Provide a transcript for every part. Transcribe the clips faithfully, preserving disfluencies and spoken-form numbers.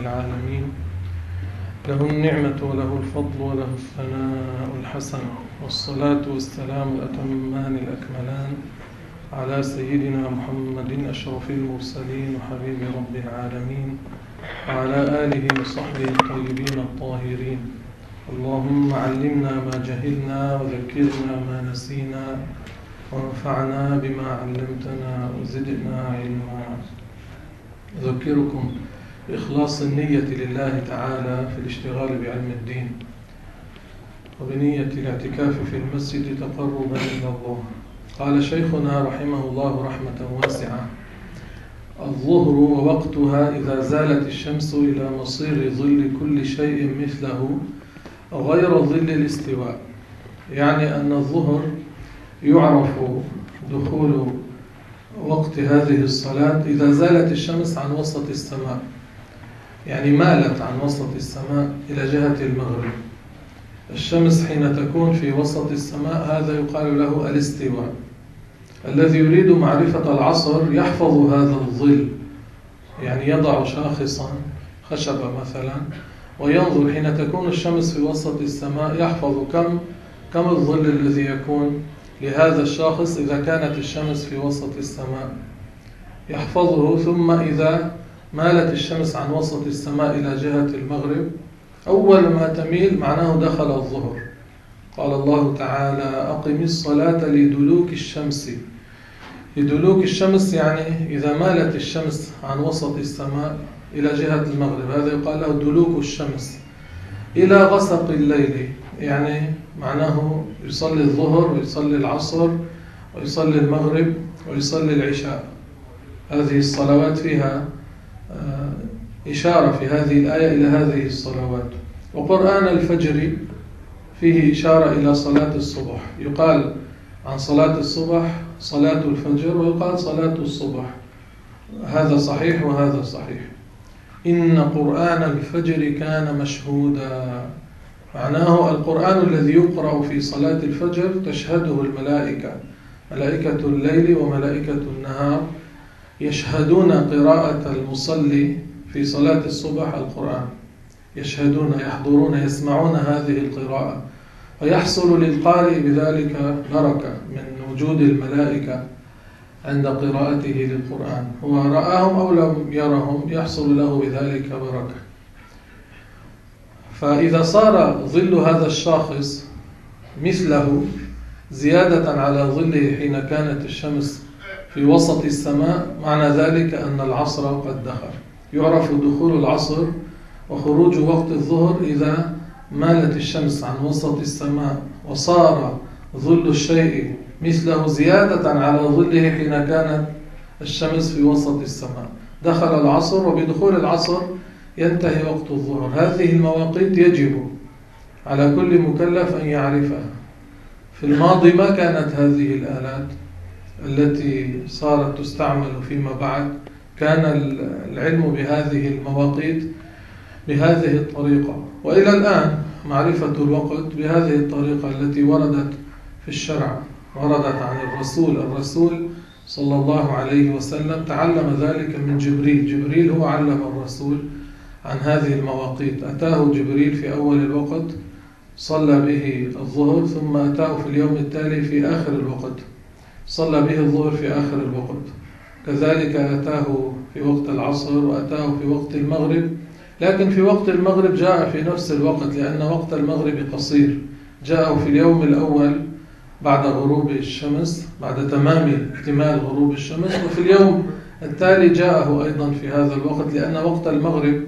العالمين، له النعمة وله الفضل وله الثناء الحسن، والصلاة والسلام الأتمان الأكملان على سيدنا محمد أشرف المرسلين وحبيب رب العالمين، وعلى آله وصحبه الطيبين الطاهرين. اللهم علمنا ما جهلنا وذكرنا ما نسينا وانفعنا بما علمتنا وزدنا علما. أذكركم بإخلاص النية لله تعالى في الاشتغال بعلم الدين، وبنية الاعتكاف في المسجد تقربا إلى الله. قال شيخنا رحمه الله رحمة واسعة: الظهر ووقتها إذا زالت الشمس إلى مصير ظل كل شيء مثله غير ظل الاستواء. يعني أن الظهر يعرف دخول وقت هذه الصلاة إذا زالت الشمس عن وسط السماء، يعني مالت عن وسط السماء إلى جهة المغرب. الشمس حين تكون في وسط السماء هذا يقال له الاستواء. الذي يريد معرفة العصر يحفظ هذا الظل، يعني يضع شاخصا خشبة مثلا وينظر حين تكون الشمس في وسط السماء، يحفظ كم كم الظل الذي يكون لهذا الشاخص إذا كانت الشمس في وسط السماء، يحفظه. ثم إذا مالت الشمس عن وسط السماء إلى جهة المغرب، أول ما تميل معناه دخل الظهر. قال الله تعالى: أقم الصلاة لدلوك الشمس. لدلوك الشمس يعني إذا مالت الشمس عن وسط السماء إلى جهة المغرب، هذا يقال له دلوك الشمس. إلى غسق الليل يعني معناه يصلي الظهر ويصلي العصر ويصلي المغرب ويصلي العشاء. هذه الصلوات فيها إشارة في هذه الآية إلى هذه الصلوات. وقرآن الفجر فيه إشارة إلى صلاة الصبح. يقال عن صلاة الصبح صلاة الفجر، ويقال صلاة الصبح. هذا صحيح وهذا صحيح. إن قرآن الفجر كان مشهودا، معناه القرآن الذي يقرأ في صلاة الفجر تشهده الملائكة، ملائكة الليل وملائكة النهار، يشهدون قراءة المصلي في صلاة الصبح القرآن، يشهدون يحضرون يسمعون هذه القراءة، ويحصل للقارئ بذلك بركة من وجود الملائكة عند قراءته للقرآن. هو رآهم أو لم يرهم يحصل له بذلك بركة. فإذا صار ظل هذا الشاخص مثله زيادة على ظله حين كانت الشمس في وسط السماء، معنى ذلك أن العصر قد دخل. يعرف دخول العصر وخروج وقت الظهر إذا مالت الشمس عن وسط السماء وصار ظل الشيء مثله زيادة على ظله حين كانت الشمس في وسط السماء. دخل العصر، وبدخول العصر ينتهي وقت الظهر. هذه المواقيت يجب على كل مكلف أن يعرفها. في الماضي ما كانت هذه الآلات التي صارت تستعمل فيما بعد، كان العلم بهذه المواقيت بهذه الطريقة. وإلى الآن معرفة الوقت بهذه الطريقة التي وردت في الشرع، وردت عن الرسول الرسول صلى الله عليه وسلم تعلم ذلك من جبريل. جبريل هو علم الرسول عن هذه المواقيت. أتاه جبريل في أول الوقت صلى به الظهر، ثم أتاه في اليوم التالي في آخر الوقت صلى به الظهر في آخر الوقت. كذلك أتاه في وقت العصر، وأتاه في وقت المغرب. لكن في وقت المغرب جاء في نفس الوقت، لأن وقت المغرب قصير. جاء في اليوم الأول بعد غروب الشمس، بعد تمام اكتمال غروب الشمس، وفي اليوم التالي جاءه أيضا في هذا الوقت، لأن وقت المغرب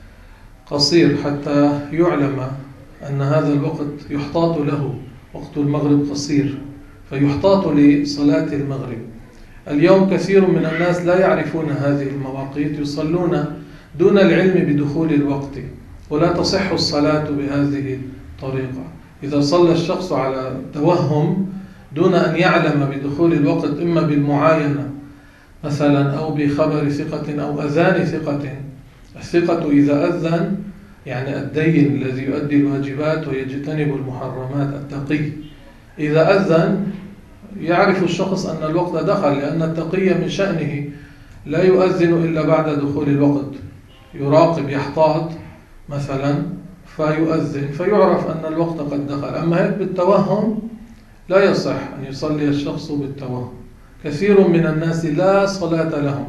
قصير حتى يعلم أن هذا الوقت يحتاط له. وقت المغرب قصير فيحتاط لصلاة المغرب. اليوم كثير من الناس لا يعرفون هذه المواقيت، يصلون دون العلم بدخول الوقت، ولا تصح الصلاة بهذه الطريقة. إذا صلى الشخص على توهم دون أن يعلم بدخول الوقت، إما بالمعاينة مثلا أو بخبر ثقة أو أذان ثقة. الثقة إذا أذن يعني الدين الذي يؤدي الواجبات ويجتنب المحرمات، التقي، إذا أذن يعرف الشخص أن الوقت دخل، لأن التقي من شأنه لا يؤذن إلا بعد دخول الوقت. يراقب يحتاط مثلا فيؤذن فيعرف أن الوقت قد دخل. أما هيك بالتوهم لا يصح أن يصلي الشخص بالتوهم. كثير من الناس لا صلاة لهم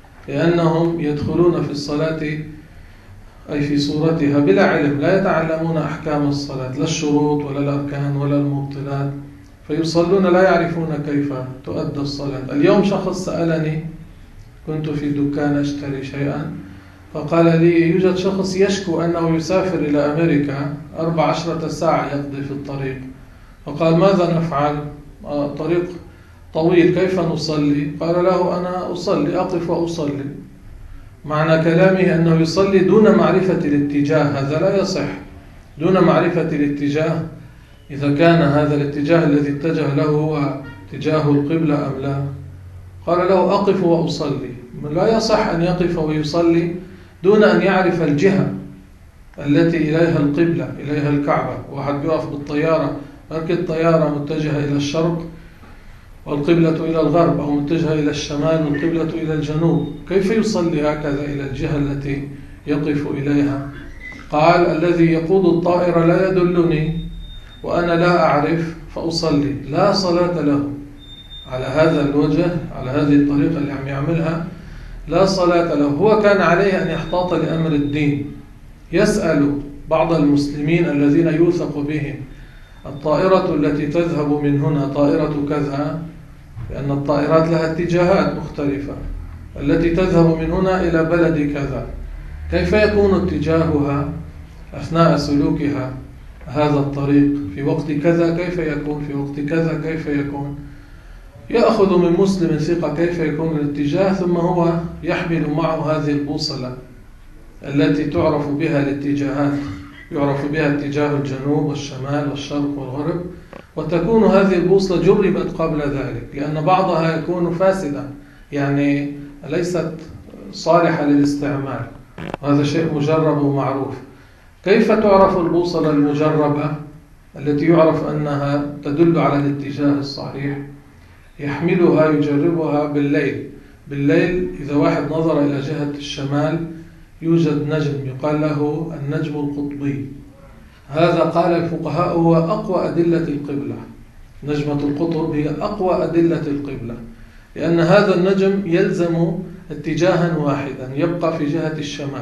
لأنهم يدخلون في الصلاة أي في صورتها بلا علم، لا يتعلمون أحكام الصلاة، لا الشروط ولا الأركان ولا المبطلات، فيصلون لا يعرفون كيف تؤدى الصلاة. اليوم شخص سألني، كنت في دكان أشتري شيئا، فقال لي يوجد شخص يشكو أنه يسافر إلى أمريكا أربع عشرة ساعة يقضي في الطريق، فقال ماذا نفعل؟ الطريق طويل كيف نصلي؟ قال له أنا أصلي، أقف وأصلي. معنى كلامه أنه يصلي دون معرفة الاتجاه، هذا لا يصح. دون معرفة الاتجاه، إذا كان هذا الاتجاه الذي اتجه له هو اتجاه القبلة أم لا؟ قال له أقف وأصلي. لا يصح أن يقف ويصلي دون أن يعرف الجهة التي إليها القبلة، إليها الكعبة. واحد يقف بالطيارة، مركب الطيارة متجهة إلى الشرق والقبلة إلى الغرب، أو متجهة إلى الشمال والقبلة إلى الجنوب، كيف يصلي هكذا إلى الجهة التي يقف إليها؟ قال الذي يقود الطائرة لا يدلني وأنا لا أعرف فأصلي، لا صلاة له. على هذا الوجه، على هذه الطريقة اللي عم يعملها، لا صلاة له. هو كان عليه أن يحتاط لأمر الدين، يسأل بعض المسلمين الذين يوثق بهم الطائرة التي تذهب من هنا طائرة كذا، لأن الطائرات لها اتجاهات مختلفة، التي تذهب من هنا إلى بلد كذا، كيف يكون اتجاهها أثناء سلوكها هذا الطريق في وقت كذا، كيف يكون في وقت كذا، كيف يكون. يأخذ من مسلم ثقة كيف يكون الاتجاه، ثم هو يحمل معه هذه البوصلة التي تعرف بها الاتجاهات، يعرف بها اتجاه الجنوب والشمال والشرق والغرب، وتكون هذه البوصلة جربت قبل ذلك، لأن بعضها يكون فاسدا، يعني ليست صالحة للاستعمال، هذا شيء مجرب ومعروف. كيف تعرف البوصلة المجربة التي يعرف أنها تدل على الاتجاه الصحيح؟ يحملها يجربها بالليل. بالليل إذا واحد نظر إلى جهة الشمال يوجد نجم يقال له النجم القطبي، هذا قال الفقهاء هو أقوى أدلة القبلة. نجمة القطب هي أقوى أدلة القبلة، لأن هذا النجم يلزم اتجاها واحدا يبقى في جهة الشمال.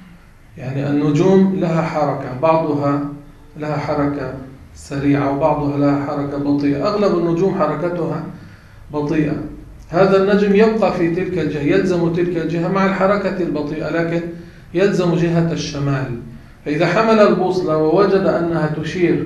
يعني النجوم لها حركة، بعضها لها حركة سريعة وبعضها لها حركة بطيئة، أغلب النجوم حركتها بطيئة. هذا النجم يبقى في تلك الجهة، يلزم تلك الجهة مع الحركة البطيئة، لكن يلزم جهة الشمال. فإذا حمل البوصلة ووجد أنها تشير،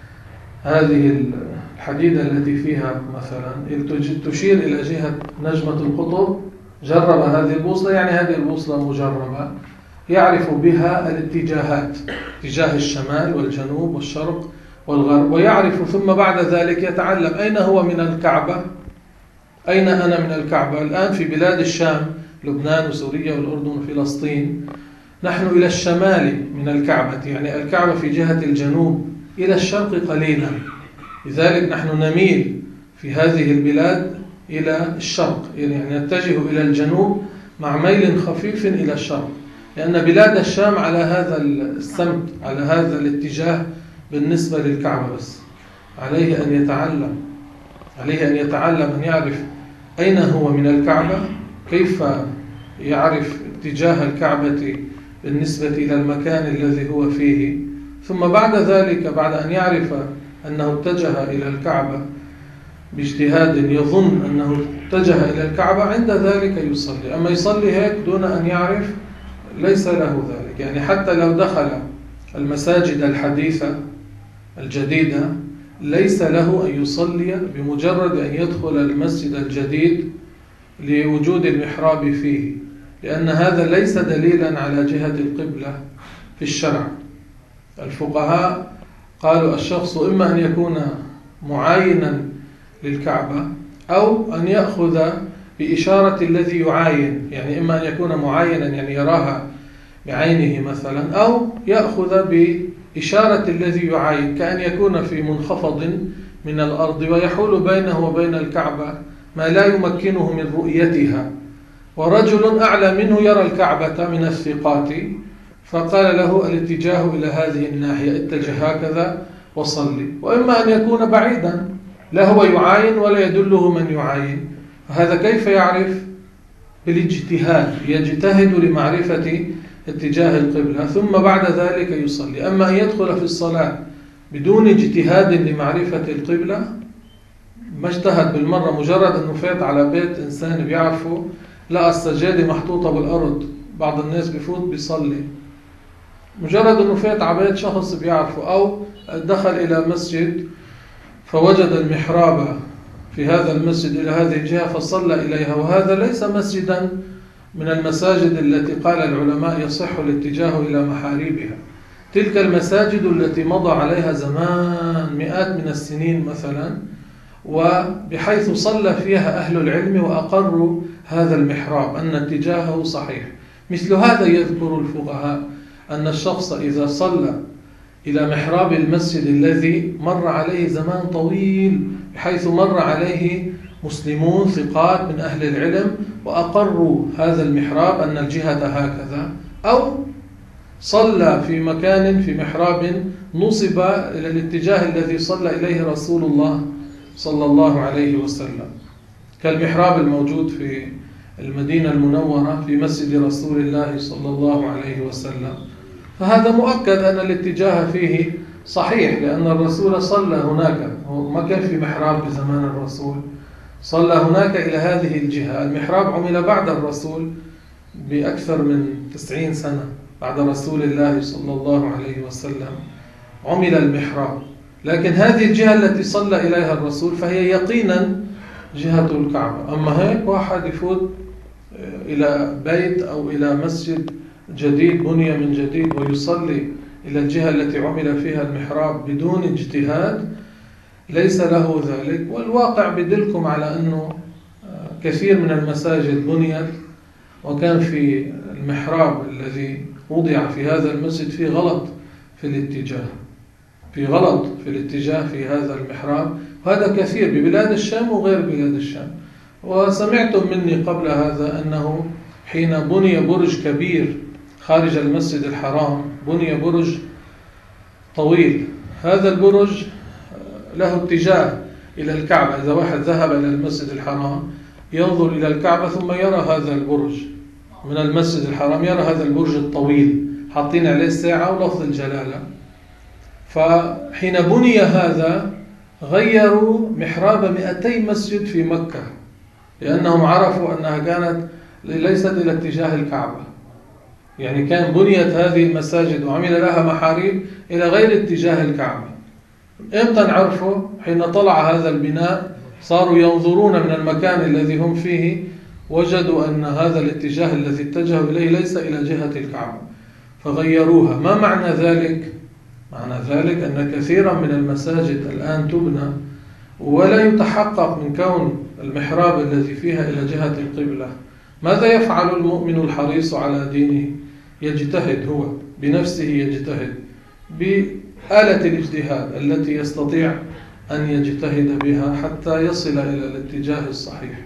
هذه الحديدة التي فيها مثلا تشير إلى جهة نجمة القطب، جرب هذه البوصلة، يعني هذه البوصلة مجربة، يعرف بها الاتجاهات، اتجاه الشمال والجنوب والشرق والغرب، ويعرف ثم بعد ذلك يتعلم أين هو من الكعبة. أين أنا من الكعبة؟ الآن في بلاد الشام، لبنان وسوريا والأردن وفلسطين، نحن إلى الشمال من الكعبة، يعني الكعبة في جهة الجنوب إلى الشرق قليلا، لذلك نحن نميل في هذه البلاد إلى الشرق، يعني نتجه إلى الجنوب مع ميل خفيف إلى الشرق، لأن بلاد الشام على هذا السمت، على هذا الاتجاه بالنسبة للكعبة. بس عليه أن يتعلم، عليه أن يتعلم أن يعرف أين هو من الكعبة، كيف يعرف اتجاه الكعبة بالنسبة إلى المكان الذي هو فيه، ثم بعد ذلك بعد أن يعرف أنه اتجه إلى الكعبة باجتهاد يظن أنه اتجه إلى الكعبة، عند ذلك يصلي. أما يصلي هيك دون أن يعرف ليس له ذلك. يعني حتى لو دخل المساجد الحديثة الجديدة ليس له أن يصلي بمجرد أن يدخل المسجد الجديد لوجود المحراب فيه، لأن هذا ليس دليلا على جهة القبلة في الشرع. الفقهاء قالوا الشخص إما أن يكون معاينا للكعبة أو أن يأخذ بإشارة الذي يعاين، يعني إما أن يكون معاينا يعني يراها بعينه مثلا، أو يأخذ بإشارة الذي يعاين، كأن يكون في منخفض من الأرض ويحول بينه وبين الكعبة ما لا يمكنه من رؤيتها، ورجل أعلى منه يرى الكعبة من الثقات، فقال له الاتجاه إلى هذه الناحية، اتجه هكذا وصلي. وإما أن يكون بعيدا لا هو يعاين ولا يدله من يعاين، هذا كيف يعرف؟ بالاجتهاد، يجتهد لمعرفة اتجاه القبلة ثم بعد ذلك يصلي. أما أن يدخل في الصلاة بدون اجتهاد لمعرفة القبلة، ما اجتهد بالمرة، مجرد أنه فات على بيت إنسان بيعرفه، لا السجادة محطوطة بالأرض، بعض الناس بيفوت بيصلي، مجرد أنه فات على بيت شخص بيعرفه، أو دخل إلى مسجد فوجد المحراب في هذا المسجد إلى هذه الجهة فصلى إليها، وهذا ليس مسجدا من المساجد التي قال العلماء يصح الاتجاه إلى محاريبها. تلك المساجد التي مضى عليها زمان مئات من السنين مثلا، وبحيث صلى فيها أهل العلم وأقروا هذا المحراب أن اتجاهه صحيح. مثل هذا يذكر الفقهاء أن الشخص إذا صلى إلى محراب المسجد الذي مر عليه زمان طويل، بحيث مر عليه مسلمون ثقات من أهل العلم وأقروا هذا المحراب أن الجهة هكذا، أو صلى في مكان في محراب نصب إلى الاتجاه الذي صلى إليه رسول الله صلى الله عليه وسلم، كالمحراب الموجود في المدينة المنورة في مسجد رسول الله صلى الله عليه وسلم، فهذا مؤكد أن الاتجاه فيه صحيح، لأن الرسول صلى هناك، ما كان في محراب بزمان الرسول، صلى هناك إلى هذه الجهة. المحراب عمل بعد الرسول بأكثر من تسعين سنة، بعد رسول الله صلى الله عليه وسلم عمل المحراب، لكن هذه الجهة التي صلى إليها الرسول فهي يقينا جهة الكعبة. أما هيك واحد يفوت إلى بيت أو إلى مسجد جديد بني من جديد ويصلي إلى الجهة التي عمل فيها المحراب بدون اجتهاد، ليس له ذلك. والواقع بدلكم على أنه كثير من المساجد بنيت وكان في المحراب الذي وضع في هذا المسجد في غلط في الاتجاه، في غلط في الاتجاه في هذا المحراب، وهذا كثير ببلاد الشام وغير بلاد الشام. وسمعتم مني قبل هذا أنه حين بني برج كبير خارج المسجد الحرام، بني برج طويل، هذا البرج له اتجاه إلى الكعبة، إذا واحد ذهب إلى المسجد الحرام ينظر إلى الكعبة ثم يرى هذا البرج من المسجد الحرام، يرى هذا البرج الطويل حاطين عليه ساعة ولفظ الجلالة. فحين بني هذا غيروا محراب مئتي مسجد في مكة، لأنهم عرفوا أنها كانت ليست إلى اتجاه الكعبة، يعني كان بنيت هذه المساجد وعمل لها محاريب إلى غير اتجاه الكعبة. إمتى عرفوا؟ حين طلع هذا البناء صاروا ينظرون من المكان الذي هم فيه، وجدوا أن هذا الاتجاه الذي اتجهوا إليه ليس إلى جهة الكعبة فغيروها. ما معنى ذلك؟ معنى ذلك أن كثيرا من المساجد الآن تبنى ولا يتحقق من كون المحراب الذي فيها إلى جهة القبلة. ماذا يفعل المؤمن الحريص على دينه؟ يجتهد، هو بنفسه يجتهد بآلة الاجتهاد التي يستطيع أن يجتهد بها حتى يصل إلى الاتجاه الصحيح.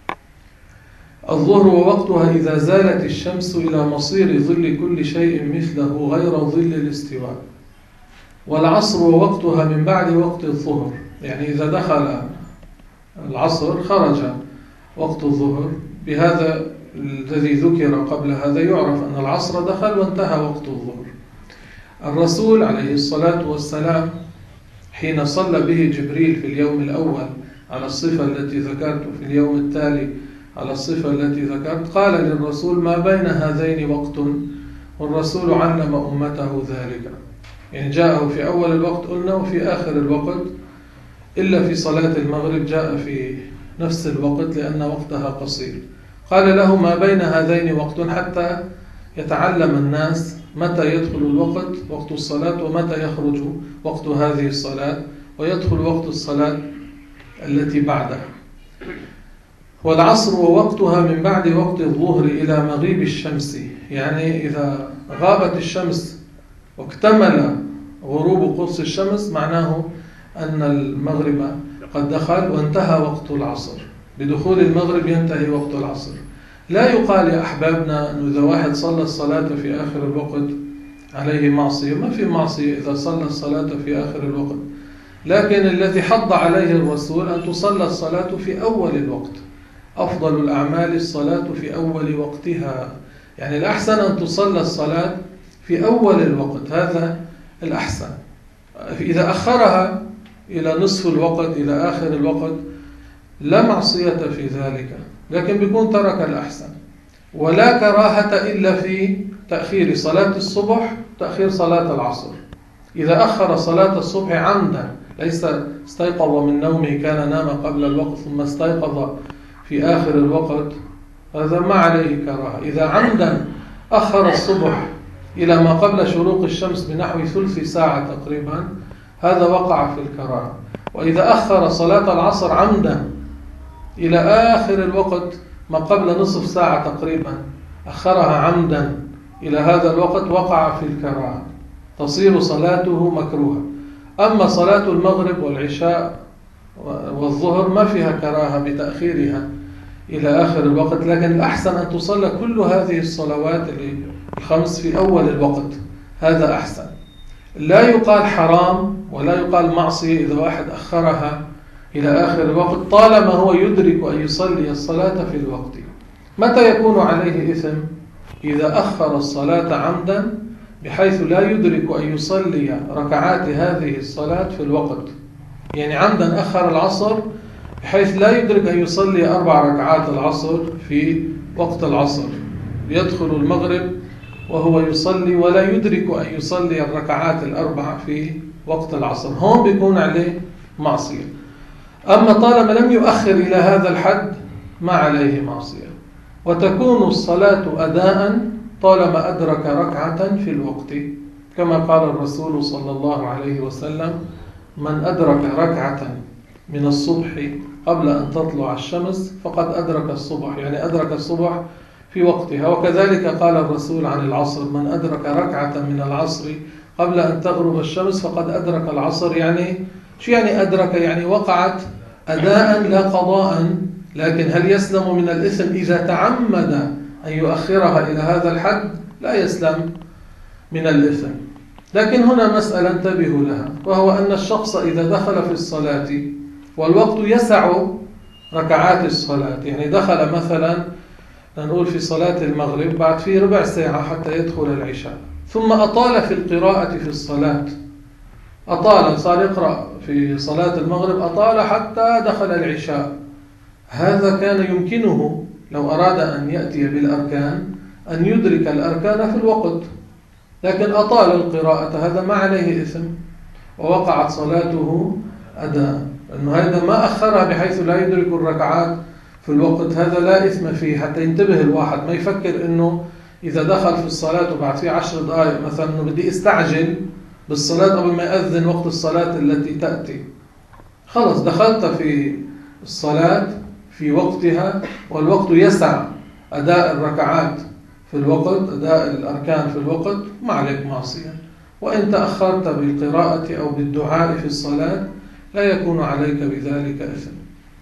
الظهر ووقتها إذا زالت الشمس إلى مصير ظل كل شيء مثله غير ظل الاستواء. والعصر ووقتها من بعد وقت الظهر، يعني إذا دخل العصر خرج وقت الظهر، بهذا الذي ذكر قبل هذا يعرف أن العصر دخل وانتهى وقت الظهر. الرسول عليه الصلاة والسلام حين صلى به جبريل في اليوم الأول على الصفة التي ذكرت، في اليوم التالي على الصفة التي ذكرت، قال للرسول ما بين هذين وقت، والرسول علم أمته ذلك، يعني جاءه في أول الوقت قلنا وفي آخر الوقت، إلا في صلاة المغرب جاء في نفس الوقت لأن وقتها قصير. قال له ما بين هذين وقت حتى يتعلم الناس متى يدخل الوقت وقت الصلاة ومتى يخرج وقت هذه الصلاة ويدخل وقت الصلاة التي بعدها. والعصر ووقتها من بعد وقت الظهر إلى مغيب الشمس، يعني إذا غابت الشمس واكتمل غروب قرص الشمس معناه أن المغرب قد دخل وانتهى وقت العصر، بدخول المغرب ينتهي وقت العصر. لا يقال يا أحبابنا أنه إذا واحد صلى الصلاة في آخر الوقت عليه معصية. ما في معصية إذا صلى الصلاة في آخر الوقت، لكن الذي حض عليه الرسول أن تصلى الصلاة في أول الوقت. أفضل الأعمال الصلاة في أول وقتها، يعني الأحسن أن تصلى الصلاة في أول الوقت، هذا الأحسن. إذا أخرها إلى نصف الوقت إلى آخر الوقت لا معصية في ذلك، لكن بيكون ترك الأحسن. ولا كراهة إلا في تأخير صلاة الصبح، تأخير صلاة العصر. إذا أخر صلاة الصبح عمدا، ليس استيقظ من نومه كان نام قبل الوقت ثم استيقظ في آخر الوقت، هذا ما عليه كراهة. إذا عمدا أخر الصبح إلى ما قبل شروق الشمس بنحو ثلث ساعة تقريبا، هذا وقع في الكراهة. وإذا أخر صلاة العصر عمدا إلى آخر الوقت ما قبل نصف ساعة تقريبا، أخرها عمدا إلى هذا الوقت، وقع في الكراهة، تصير صلاته مكروهة. أما صلاة المغرب والعشاء والظهر ما فيها كراهة بتأخيرها إلى آخر الوقت، لكن الأحسن أن تصلى كل هذه الصلوات الخمس في أول الوقت، هذا أحسن. لا يقال حرام ولا يقال معصية إذا واحد أخرها إلى آخر الوقت طالما هو يدرك أن يصلي الصلاة في الوقت. متى يكون عليه إثم؟ إذا أخر الصلاة عمدا بحيث لا يدرك أن يصلي ركعات هذه الصلاة في الوقت، يعني عمدا أخر العصر بحيث لا يدرك أن يصلي أربع ركعات العصر في وقت العصر، يدخل المغرب وهو يصلي ولا يدرك أن يصلي الركعات الأربع في وقت العصر، هون بيكون عليه معصية. أما طالما لم يؤخر إلى هذا الحد ما عليه معصية. وتكون الصلاة أداء طالما أدرك ركعة في الوقت، كما قال الرسول صلى الله عليه وسلم: من أدرك ركعة من الصبح قبل أن تطلع الشمس فقد أدرك الصبح، يعني أدرك الصبح في وقتها. وكذلك قال الرسول عن العصر: من أدرك ركعة من العصر قبل أن تغرب الشمس فقد أدرك العصر. يعني شو يعني أدرك؟ يعني وقعت أداء لا قضاء. لكن هل يسلم من الإثم إذا تعمد أن يؤخرها إلى هذا الحد؟ لا يسلم من الإثم. لكن هنا مسألة انتبهوا لها، وهو أن الشخص إذا دخل في الصلاة والوقت يسع ركعات الصلاة، يعني دخل مثلا نقول في صلاة المغرب بعد في ربع ساعة حتى يدخل العشاء، ثم أطال في القراءة في الصلاة، أطال صار يقرأ في صلاة المغرب أطال حتى دخل العشاء، هذا كان يمكنه لو أراد أن يأتي بالأركان أن يدرك الأركان في الوقت، لكن أطال القراءة، هذا ما عليه إثم ووقعت صلاته أداء، لأنه هذا ما أخرها بحيث لا يدرك الركعات في الوقت، هذا لا إثم فيه. حتى ينتبه الواحد ما يفكر أنه إذا دخل في الصلاة وبعد فيه عشر دقائق مثلا أنه بدي استعجل بالصلاة قبل ما يأذن وقت الصلاة التي تأتي، خلص دخلت في الصلاة في وقتها والوقت يسع أداء الركعات في الوقت، أداء الأركان في الوقت، ما عليك معصية. وإن تأخرت بالقراءة أو بالدعاء في الصلاة لا يكون عليك بذلك إثم.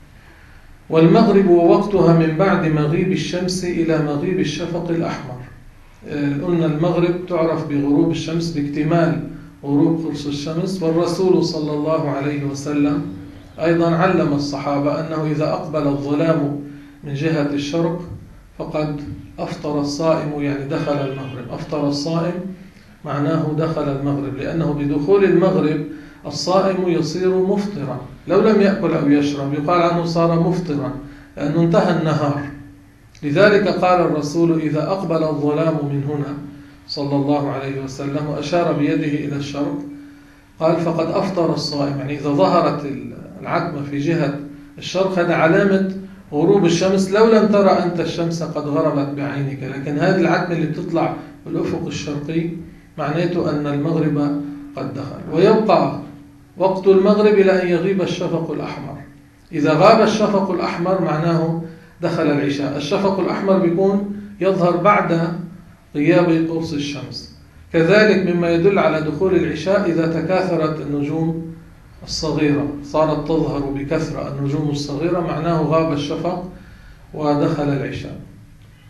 والمغرب ووقتها من بعد مغيب الشمس إلى مغيب الشفق الأحمر. قلنا المغرب تعرف بغروب الشمس، باكتمال غروب قرص الشمس، والرسول صلى الله عليه وسلم أيضا علم الصحابة أنه إذا أقبل الظلام من جهة الشرق فقد أفطر الصائم، يعني دخل المغرب. أفطر الصائم معناه دخل المغرب، لأنه بدخول المغرب الصائم يصير مفطرا، لو لم يأكل أو يشرب يقال عنه صار مفطرا لأنه انتهى النهار. لذلك قال الرسول: إذا أقبل الظلام من هنا صلى الله عليه وسلم، وأشار بيده إلى الشرق، قال: فقد أفطر الصائم، يعني إذا ظهرت العتمة في جهة الشرق هذا علامة غروب الشمس، لو لم ترى أنت الشمس قد غربت بعينك، لكن هذه العتمة اللي بتطلع بالأفق الشرقي معناته أن المغرب قد دخل. ويبقى وقت المغرب إلى أن يغيب الشفق الأحمر. إذا غاب الشفق الأحمر معناه دخل العشاء. الشفق الأحمر بيكون يظهر بعد غياب قرص الشمس. كذلك مما يدل على دخول العشاء إذا تكاثرت النجوم الصغيرة، صارت تظهر بكثرة النجوم الصغيرة، معناه غاب الشفق ودخل العشاء.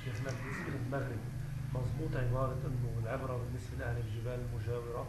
عبارة أنه العبرة بالنسبة لأهل الجبال المجاورة؟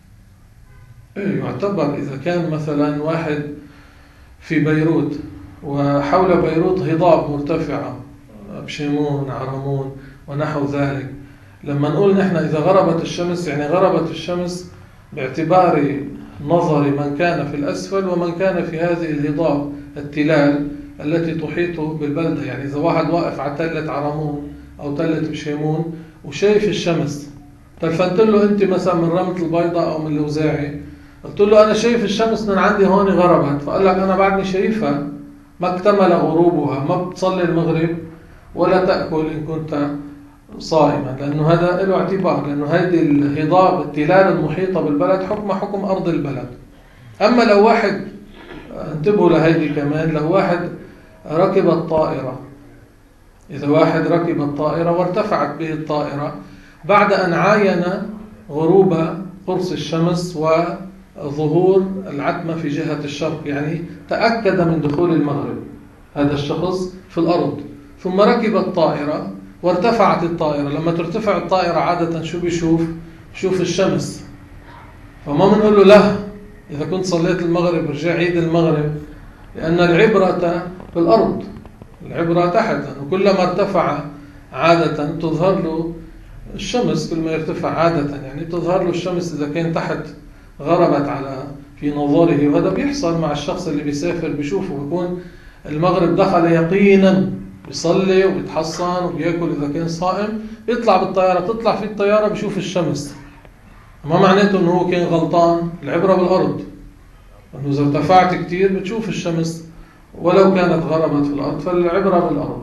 إيه، يعتبر إذا كان مثلا واحد في بيروت وحول بيروت هضاب مرتفعة، بشيمون، عرمون ونحو ذلك، لما نقول نحن إذا غربت الشمس، يعني غربت الشمس باعتبار نظر من كان في الأسفل ومن كان في هذه الهضاب التلال التي تحيط بالبلدة. يعني إذا واحد واقف على تلة عرمون أو تلة بشيمون وشايف الشمس، تلفنت له أنت مثلا من رمة البيضاء أو من الوزاعي، قلت له أنا شايف الشمس من عندي هون غربت، فقال لك أنا بعدني شايفها، ما اكتمل غروبها، ما بتصلي المغرب ولا تأكل إن كنت صائما، لأنه هذا له اعتبار، لأنه هذه الهضاب التلال المحيطة بالبلد حكم حكم أرض البلد. أما لو واحد، انتبهوا لهذه كمان، لو واحد ركب الطائرة، إذا واحد ركب الطائرة وارتفعت به الطائرة بعد أن عاين غروب قرص الشمس وظهور العتمة في جهة الشرق، يعني تأكد من دخول المغرب هذا الشخص في الأرض، ثم ركب الطائرة وارتفعت الطائرة. لما ترتفع الطائرة عادة شو بيشوف؟ شوف الشمس، فما بنقول له لا إذا كنت صليت المغرب رجع عيد المغرب، لأن العبرة في الأرض، العبرة تحت، وكلما ارتفع عادة تظهر له الشمس، كل ما يرتفع عادة يعني تظهر له الشمس إذا كان تحت غربت على في نظره. وهذا بيحصل مع الشخص اللي بيسافر، بيشوفه بيكون المغرب دخل يقينا، بيصلي وبيتحصن وبيأكل إذا كان صائم، بيطلع بالطيارة، تطلع في الطيارة بيشوف الشمس، ما معناته أنه هو كان غلطان. العبرة بالأرض، أنه إذا ارتفعت كتير بتشوف الشمس ولو كانت غربت في الأرض، فالعبرة بالأرض.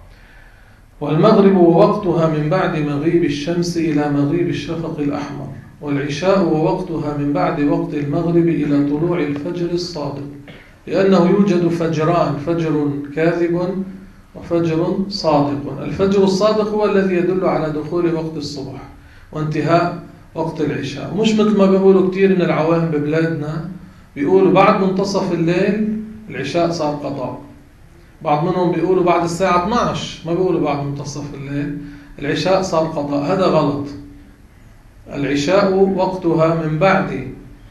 والمغرب ووقتها من بعد مغيب الشمس إلى مغيب الشفق الأحمر، والعشاء ووقتها من بعد وقت المغرب إلى طلوع الفجر الصادق، لأنه يوجد فجران، فجر كاذب وفجر صادق. الفجر الصادق هو الذي يدل على دخول وقت الصبح وانتهاء وقت العشاء، مش مثل ما بيقولوا كتير من العوام ببلادنا، بيقولوا بعد منتصف الليل العشاء صار قضاء، بعض منهم بيقولوا بعد الساعة اثني عشر، ما بيقولوا بعد منتصف الليل العشاء صار قضاء، هذا غلط. العشاء وقتها من بعد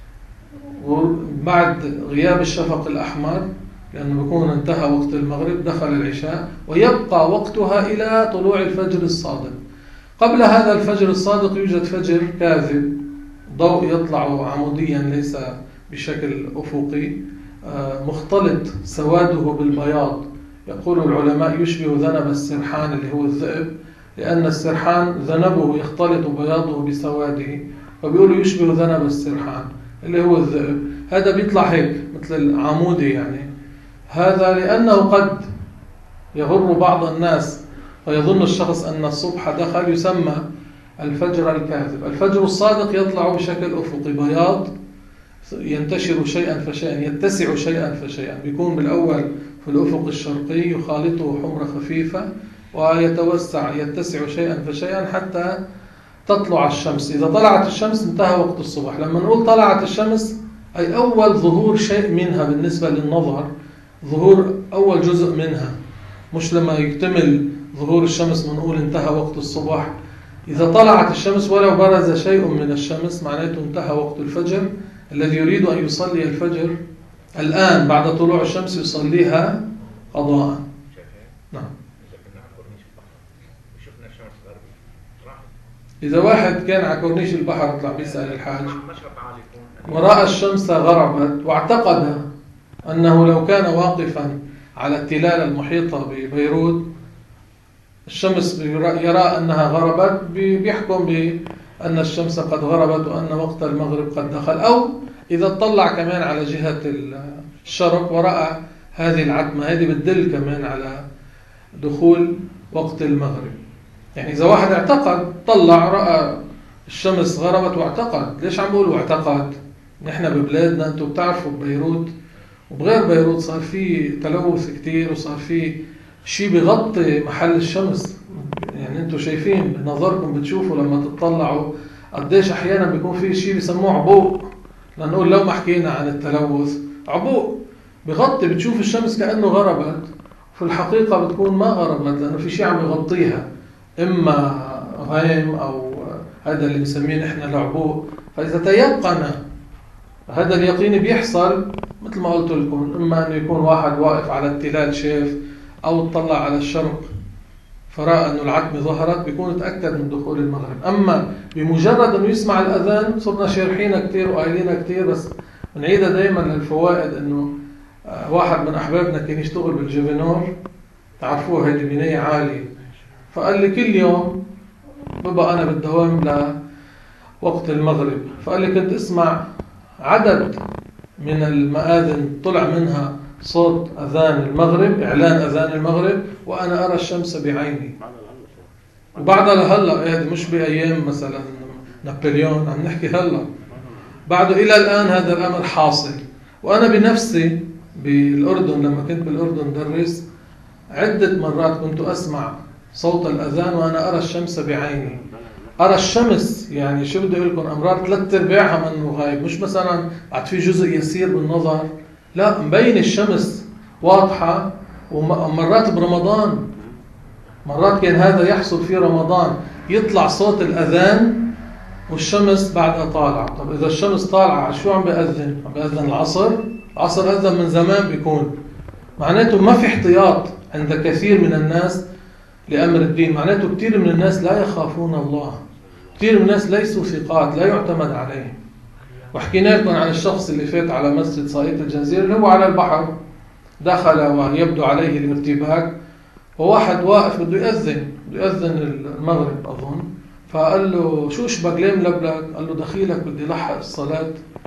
بعد غياب الشفق الأحمر، لأنه بيكون انتهى وقت المغرب دخل العشاء، ويبقى وقتها إلى طلوع الفجر الصادق. قبل هذا الفجر الصادق يوجد فجر كاذب، ضوء يطلع عموديا ليس بشكل أفقي، مختلط سواده بالبياض. يقول العلماء يشبه ذنب السرحان اللي هو الذئب، لأن السرحان ذنبه يختلط بياضه بسواده، فبيقولوا يشبه ذنب السرحان اللي هو الذئب. هذا بيطلع هيك مثل العمودي، يعني هذا لأنه قد يغر بعض الناس فيظن الشخص أن الصبح دخل، يسمى الفجر الكاذب. الفجر الصادق يطلع بشكل أفقي بياض، ينتشر شيئا فشيئا، يتسع شيئا فشيئا، بيكون بالأول في الأفق الشرقي يخالطه حمرة خفيفة ويتوسع يتسع شيئا فشيئا حتى تطلع الشمس. إذا طلعت الشمس انتهى وقت الصبح. لما نقول طلعت الشمس أي أول ظهور شيء منها بالنسبة للنظر، ظهور أول جزء منها، مش لما يكتمل ظهور الشمس بنقول انتهى وقت الصبح. إذا طلعت الشمس ولو برز شيء من الشمس معناته انتهى وقت الفجر. الذي يريد أن يصلي الفجر الآن بعد طلوع الشمس يصليها قضاء. نعم. إذا واحد كان على كورنيش البحر طلع بيسأل الحاج ورأى الشمس غربت واعتقد أنه لو كان واقفا على التلال المحيطة ببيروت الشمس يرى أنها غربت، بيحكم بأن الشمس قد غربت وأن وقت المغرب قد دخل. أو إذا اطلع كمان على جهة الشرق ورأى هذه العتمة، هذه بتدل كمان على دخول وقت المغرب. يعني إذا واحد اعتقد طلع رأى الشمس غربت واعتقد، ليش عم بقولوا اعتقد؟ نحن ببلادنا أنتم بتعرفوا ببيروت وبغير بيروت صار في تلوث كتير، وصار في شيء بيغطي محل الشمس. يعني أنتم شايفين بنظركم بتشوفوا لما تطلعوا قديش أحيانا بيكون في شيء بيسموه عبوق، لنقول لو ما حكينا عن التلوث عبوق بغطي، بتشوف الشمس كأنه غربت، في الحقيقة بتكون ما غربت لأنه في شيء عم يغطيها، إما غيم أو هذا اللي بنسميه نحن لعبوه. فإذا تيقن هذا اليقين بيحصل مثل ما قلت لكم، إما أن يكون واحد واقف على التلال شاف، أو اطلع على الشرق فرأى أنه العتمة ظهرت، بيكون تأكد من دخول المغرب. أما بمجرد أنه يسمع الأذان، صرنا شارحينها كتير وقايلينها كتير، بس بنعيدها دايما للفوائد. أنه واحد من أحبابنا كان يشتغل بالجيفينور، تعرفوه هيدي بناية عالية، فقال لي كل يوم ببقى أنا بالدوام لوقت المغرب، فقال لي كنت أسمع عدد من المآذن طلع منها صوت أذان المغرب، إعلان أذان المغرب، وأنا أرى الشمس بعيني. وبعدها لهلا، هذه مش بأيام مثلا نابليون، عم نحكي هلا بعده إلى الآن هذا الأمر حاصل. وأنا بنفسي بالأردن لما كنت بالأردن درس، عدة مرات كنت أسمع صوت الأذان وأنا أرى الشمس بعيني. أرى الشمس يعني شو بدي أقول لكم، أمرار ثلاث أرباعها منه غايب، مش مثلا بعد في جزء يسير بالنظر، لا، مبين الشمس واضحة. ومرات برمضان، مرات كان هذا يحصل في رمضان، يطلع صوت الأذان والشمس بعدها طالعة. طب إذا الشمس طالعة شو عم بأذن؟ عم بأذن العصر؟ العصر أذن من زمان بيكون. معناته ما في احتياط عند كثير من الناس لأمر الدين. معناته كثير من الناس لا يخافون الله، كثير من الناس ليسوا ثقات، لا يعتمد عليهم. وحكينا لكم عن الشخص اللي فات على مسجد صائد الجنزير اللي هو على البحر، دخل ويبدو عليه الارتباك، وواحد واقف بده يأذن بده يأذن المغرب أظن، فقال له شو شبك ليه ملبلك؟ قال له دخيلك بدي لحق الصلاة.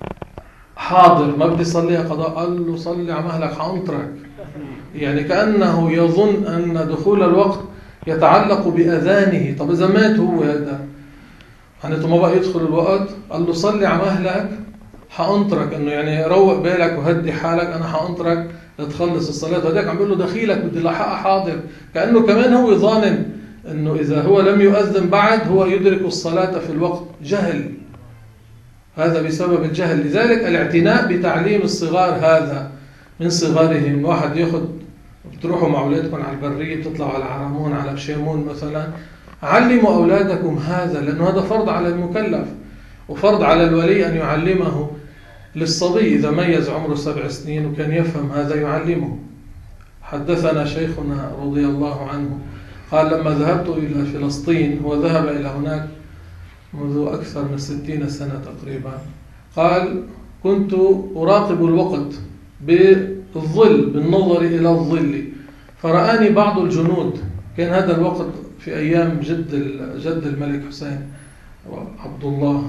حاضر، ما بدي صليها قضاء. قال له صلي على مهلك حأنطرك. يعني كأنه يظن أن دخول الوقت يتعلق بأذانه. طب إذا مات هو هذا معناته ما بقى يدخل الوقت. قال له صلي على مهلك حأنطرك، انه يعني روق بالك وهدي حالك، انا حأنطرك لتخلص الصلاة. وهداك عم بيقول له دخيلك بدي لحقها حاضر، كأنه كمان هو ظانن انه اذا هو لم يؤذن بعد هو يدرك الصلاة في الوقت. جهل، هذا بسبب الجهل. لذلك الاعتناء بتعليم الصغار هذا من صغارهم. واحد ياخذ، بتروحوا مع اولادكم على البرية، بتطلعوا على عرمون على بشيمون مثلا، علموا أولادكم هذا، لأنه هذا فرض على المكلف، وفرض على الولي أن يعلمه للصبي. إذا ميز عمره سبع سنين وكان يفهم هذا يعلمه. حدثنا شيخنا رضي الله عنه قال لما ذهبت إلى فلسطين، هو ذهب إلى هناك منذ أكثر من ستين سنة تقريبا، قال كنت أراقب الوقت بالظل، بالنظر إلى الظل، فرآني بعض الجنود. كان هذا الوقت في أيام جد جد الملك حسين عبد الله،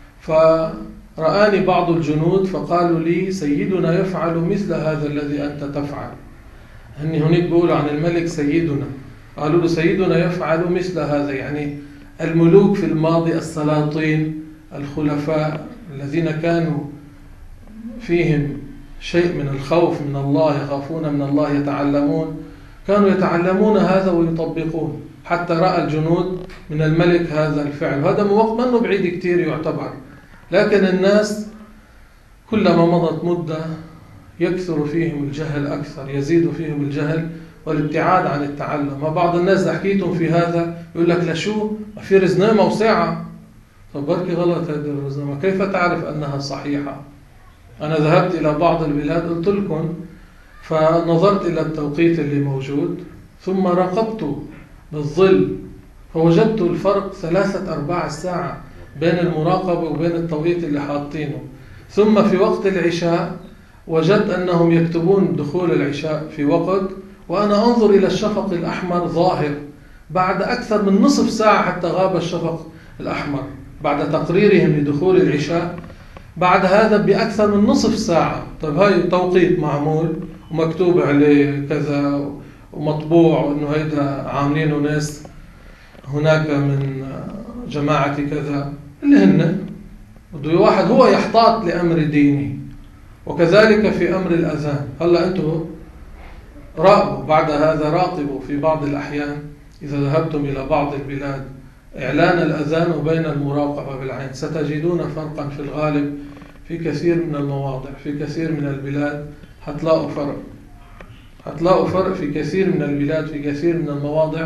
فرآني بعض الجنود فقالوا لي سيدنا يفعل مثل هذا الذي أنت تفعل. هني هناك بيقولوا عن الملك سيدنا، قالوا له سيدنا يفعل مثل هذا، يعني الملوك في الماضي، السلاطين، الخلفاء الذين كانوا فيهم شيء من الخوف من الله، يخافون من الله، يتعلمون، كانوا يتعلمون هذا ويطبقون، حتى رأى الجنود من الملك هذا الفعل. هذا وقت منه بعيد كتير يعتبر، لكن الناس كلما مضت مدة يكثر فيهم الجهل أكثر، يزيد فيهم الجهل والابتعاد عن التعلم. وبعض الناس حكيتهم في هذا يقول لك لشو ما في رزنامة وساعة. طب بركي غلط هذه الرزنامة، كيف تعرف أنها صحيحة؟ أنا ذهبت إلى بعض البلاد قلت لكم، فنظرت إلى التوقيت اللي موجود ثم راقبت بالظل، فوجدت الفرق ثلاثة أرباع الساعة بين المراقبة وبين التوقيت اللي حاطينه. ثم في وقت العشاء وجدت أنهم يكتبون دخول العشاء في وقت، وأنا أنظر إلى الشفق الأحمر ظاهر بعد أكثر من نصف ساعة حتى غاب الشفق الأحمر بعد تقريرهم لدخول العشاء. بعد هذا بأكثر من نصف ساعة. طيب هاي توقيت معمول ومكتوب عليه كذا ومطبوع، وإنه هيدا عاملينه ناس هناك من جماعة كذا اللي هن بده واحد هو يحتاط لأمر ديني. وكذلك في أمر الأذان. هلا أنتم راقبوا بعد هذا، راقبوا في بعض الأحيان إذا ذهبتم إلى بعض البلاد إعلان الأذان وبين المراقبة بالعين، ستجدون فرقا في الغالب في كثير من المواضع، في كثير من البلاد هتلاقوا فرق، هتلاقوا فرق في كثير من البلاد، في كثير من المواضع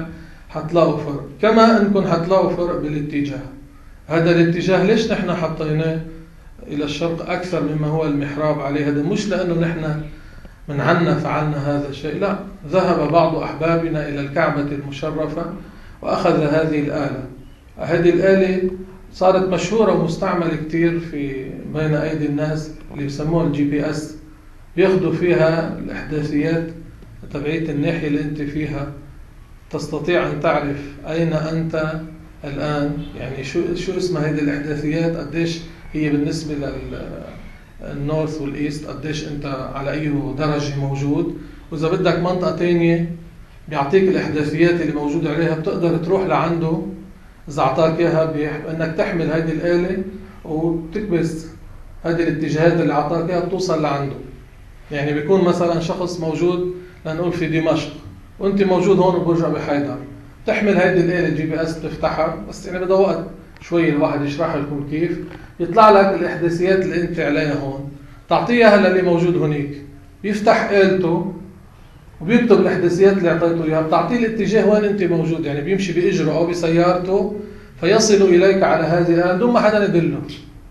حتلاقوا فرق. كما أنكم حتلاقوا فرق بالاتجاه. هذا الاتجاه ليش نحن حطيناه إلى الشرق أكثر مما هو المحراب عليه؟ هذا مش لأنه نحن من عنا فعلنا هذا الشيء، لا، ذهب بعض أحبابنا إلى الكعبة المشرفة وأخذ هذه الآلة. هذه الآلة صارت مشهورة ومستعملة كتير في بين أيدي الناس، اللي يسموها الجي بي اس، بياخدوا فيها الإحداثيات تبعية الناحية اللي أنت فيها، تستطيع أن تعرف أين أنت الآن، يعني شو شو اسمها هذه الإحداثيات، قديش هي بالنسبة للنورث والإيست، قديش أنت على أي درجة موجود. وإذا بدك منطقة تانية بيعطيك الإحداثيات اللي موجودة عليها، بتقدر تروح لعنده إذا أعطاك إياها بأنك تحمل هذه الآلة وتكبس هذه الاتجاهات اللي أعطاك إياها بتوصل لعنده. يعني بيكون مثلا شخص موجود لنقول في دمشق وأنت موجود هون ببرج أبي حيدر، تحمل هذه الآلة جي بي اس تفتحها، بس يعني بدها وقت شوي الواحد يشرح لكم كيف، يطلع لك الإحداثيات اللي أنت عليها هون، تعطيها للي موجود هنيك، بيفتح آلته وبيكتب الإحداثيات اللي أعطيته إياها، بتعطيه الاتجاه وين أنت موجود، يعني بيمشي بإجره أو بسيارته فيصل إليك على هذه الآلة بدون ما حدا يدله،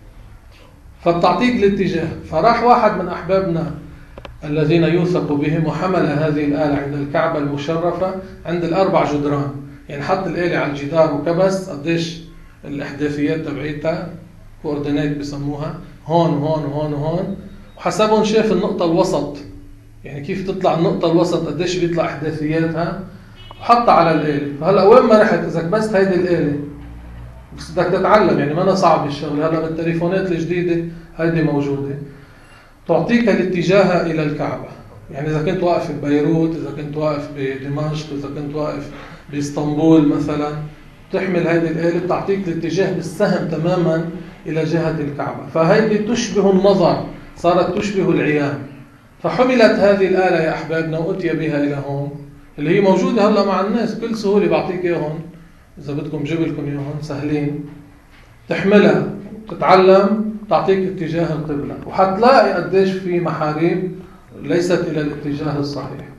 فبتعطيك الاتجاه. فراح واحد من أحبابنا الذين يوثق بهم وحمل هذه الآلة عند الكعبة المشرفة عند الأربع جدران، يعني حط الآلة على الجدار وكبس قديش الإحداثيات تبعيتها، كوردينيت بسموها، هون وهون وهون وهون، وحسبهم شاف النقطة الوسط، يعني كيف تطلع النقطة الوسط قديش بيطلع إحداثياتها، وحطها على الآلة. فهلا وين ما رحت إذا كبست هيدي الآلة، بس بدك تتعلم، يعني ما أنا صعب الشغل، هلا بالتليفونات الجديدة هيدي موجودة، تعطيك الاتجاه إلى الكعبة. يعني إذا كنت واقف ببيروت، إذا كنت واقف بدمشق، إذا كنت واقف بإسطنبول مثلا، تحمل هذه الآلة بتعطيك الاتجاه بالسهم تماما إلى جهة الكعبة. فهذه تشبه النظر، صارت تشبه العيان. فحملت هذه الآلة يا أحبابنا وأتي بها إلى هون، اللي هي موجودة هلا مع الناس بكل سهولة، بعطيك إياهم إذا بدكم جيب لكم إياهم سهلين، تحملها تتعلم تعطيك اتجاه القبلة، وحتلاقي قديش في محاريب ليست إلى الاتجاه الصحيح،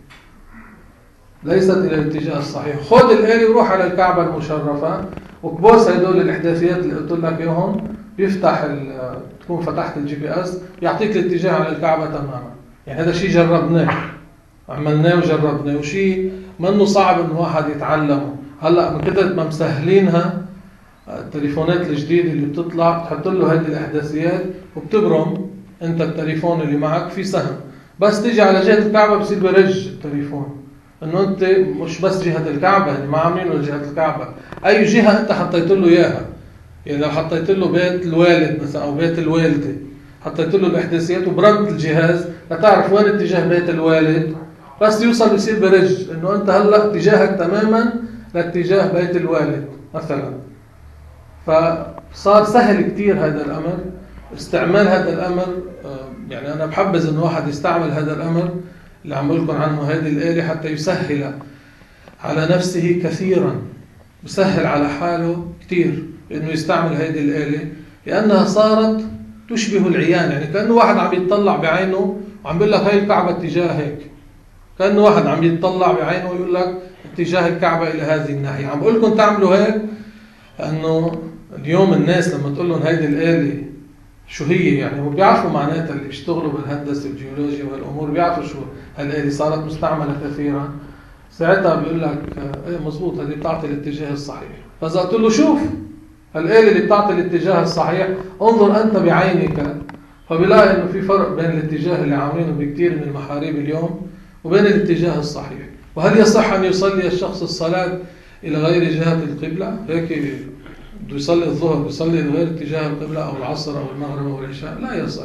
ليست إلى الاتجاه الصحيح. خذ الآلة وروح على الكعبة المشرفة وكبوس هدول الإحداثيات اللي قلت لك إياهم، بيفتح تكون فتحت الجي بي اس يعطيك الاتجاه على الكعبة تماما. يعني هذا شيء جربناه، عملناه وجربناه، وشيء منه صعب إنه واحد يتعلمه. هلا من كتر ما مسهلينها التليفونات الجديدة اللي بتطلع، بتحط له هذه الإحداثيات وبتبرم أنت التليفون اللي معك في سهم، بس تيجي على جهة الكعبة بصير برج التليفون إنه أنت مش بس جهة الكعبة، يعني ما عاملينه جهة الكعبة، أي جهة أنت حطيت له إياها. يعني لو حطيت له بيت الوالد مثلا أو بيت الوالدة، حطيت له الإحداثيات وبرمت الجهاز لتعرف وين اتجاه بيت الوالد، بس يوصل يصير برج إنه أنت هلا اتجاهك تماما لاتجاه بيت الوالد مثلا. فصار سهل كتير هذا الأمر، استعمال هذا الأمر. يعني أنا بحبذ إنه واحد يستعمل هذا الأمر اللي عم بقول لكم عنه، هذه الآلة، حتى يسهل على نفسه كثيرا، يسهل على حاله كتير إنه يستعمل هذه الآلة، لأنها صارت تشبه العيان. يعني كأنه واحد عم يتطلع بعينه وعم بيقول لك هاي الكعبة اتجاه هيك، كأنه واحد عم يتطلع بعينه ويقول لك اتجاه الكعبة إلى هذه الناحية. عم بقول لكم تعملوا هيك لأنه اليوم الناس لما تقول لهم هذه الآلة شو هي، يعني هم بيعرفوا معناتها، اللي بيشتغلوا بالهندسة الجيولوجيا والأمور بيعرفوا شو هالآلة، صارت مستعملة كثيرا. ساعتها بيقول لك ايه مزبوط، هذه بتعطي الاتجاه الصحيح. فإذا قلت له شوف الآلة اللي بتعطي الاتجاه الصحيح، انظر أنت بعينك، فبيلاقي إنه في فرق بين الاتجاه اللي عاملينه بكثير من المحاريب اليوم وبين الاتجاه الصحيح. وهل يصح أن يصلي الشخص الصلاة إلى غير جهة القبلة؟ هيك بده يصلي الظهر يصلي لغير اتجاه القبلة أو العصر أو المغرب أو العشاء؟ لا يصح.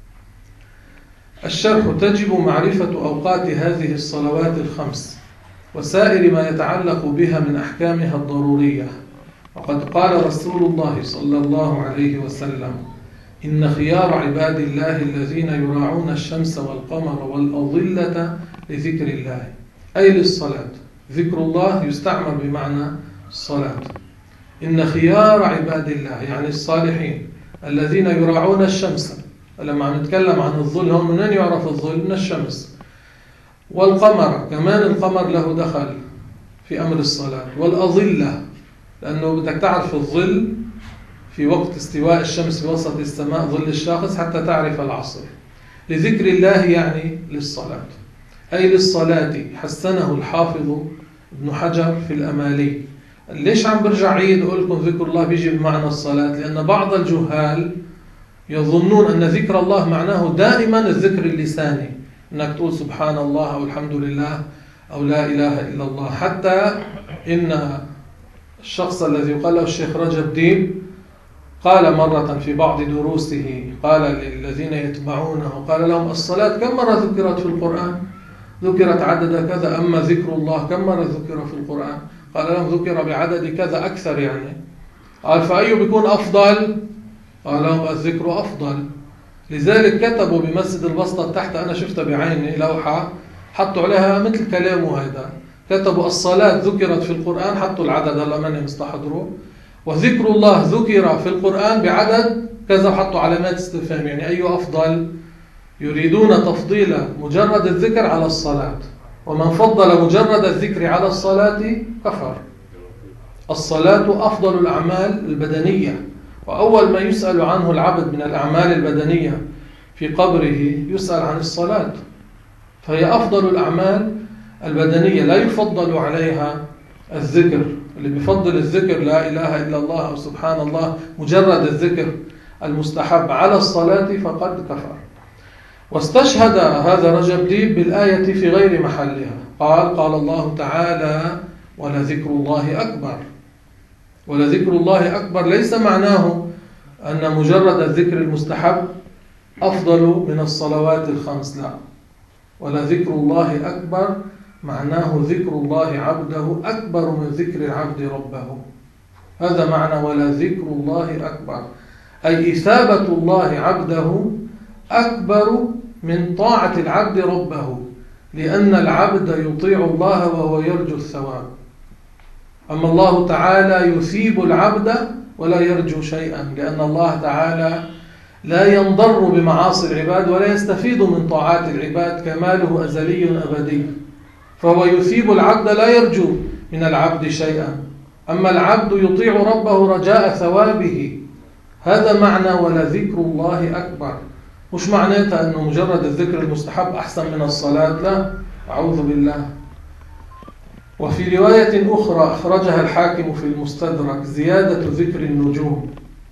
الشرح: تجب معرفة أوقات هذه الصلوات الخمس وسائر ما يتعلق بها من أحكامها الضرورية. وقد قال رسول الله صلى الله عليه وسلم: إن خيار عباد الله الذين يراعون الشمس والقمر والأظلة لذكر الله، أي للصلاة. ذكر الله يستعمل بمعنى الصلاة. إن خيار عباد الله يعني الصالحين الذين يراعون الشمس. لما عم نتكلم عن الظل هم منين يعرف الظل؟ من الشمس. والقمر كمان، القمر له دخل في أمر الصلاة. والأظلة لأنه بدك تعرف الظل في وقت استواء الشمس في وسط السماء، ظل الشاخص، حتى تعرف العصر. لذكر الله يعني للصلاة، أي للصلاة. حسنه الحافظ ابن حجر في الأمالي. ليش عم برجع عيد أقول لكم ذكر الله بيجي بمعنى الصلاة؟ لأن بعض الجهال يظنون أن ذكر الله معناه دائما الذكر اللساني، أنك تقول سبحان الله أو الحمد لله أو لا إله إلا الله. حتى إن الشخص الذي قاله الشيخ رجب دين قال مرة في بعض دروسه، قال للذين يتبعونه، قال لهم الصلاة كم مرة ذكرت في القرآن؟ ذكرت عدد كذا. أما ذكر الله كم مرة ذكر في القرآن؟ قال لهم ذكر بعدد كذا أكثر يعني. قال فأيه بيكون أفضل؟ قال لهم الذكر أفضل. لذلك كتبوا بمسجد البسطة تحت، أنا شفتها بعيني، لوحة حطوا عليها مثل كلامه هذا، كتبوا الصلاة ذكرت في القرآن، حطوا العدد هلا ماني مستحضره، وذكر الله ذكر في القرآن بعدد كذا، حطوا علامات استفهام، يعني أي أفضل؟ يريدون تفضيل مجرد الذكر على الصلاة، ومن فضل مجرد الذكر على الصلاة كفر. الصلاة أفضل الأعمال البدنية، وأول ما يسأل عنه العبد من الأعمال البدنية في قبره يسأل عن الصلاة، فهي أفضل الأعمال البدنية، لا يفضل عليها الذكر. اللي بيفضل الذكر لا إله إلا الله أو سبحان الله مجرد الذكر المستحب على الصلاة فقد كفر. واستشهد هذا رجب ديب بالآية في غير محلها، قال قال الله تعالى ولذكر الله أكبر. ولذكر الله أكبر ليس معناه أن مجرد الذكر المستحب أفضل من الصلوات الخمس، لا. ولذكر الله أكبر معناه ذكر الله عبده أكبر من ذكر العبد ربه. هذا معنى ولذكر الله أكبر، أي إثابة الله عبده أكبر من طاعة العبد ربه، لأن العبد يطيع الله وهو يرجو الثواب، أما الله تعالى يثيب العبد ولا يرجو شيئا، لأن الله تعالى لا ينضر بمعاصي العباد ولا يستفيد من طاعات العباد، كماله أزلي أبدي، فهو يثيب العبد لا يرجو من العبد شيئا، أما العبد يطيع ربه رجاء ثوابه. هذا معنى ولذكر الله أكبر، مش معناتها أنه مجرد الذكر المستحب أحسن من الصلاة، لا، أعوذ بالله. وفي رواية أخرى أخرجها الحاكم في المستدرك زيادة ذكر النجوم.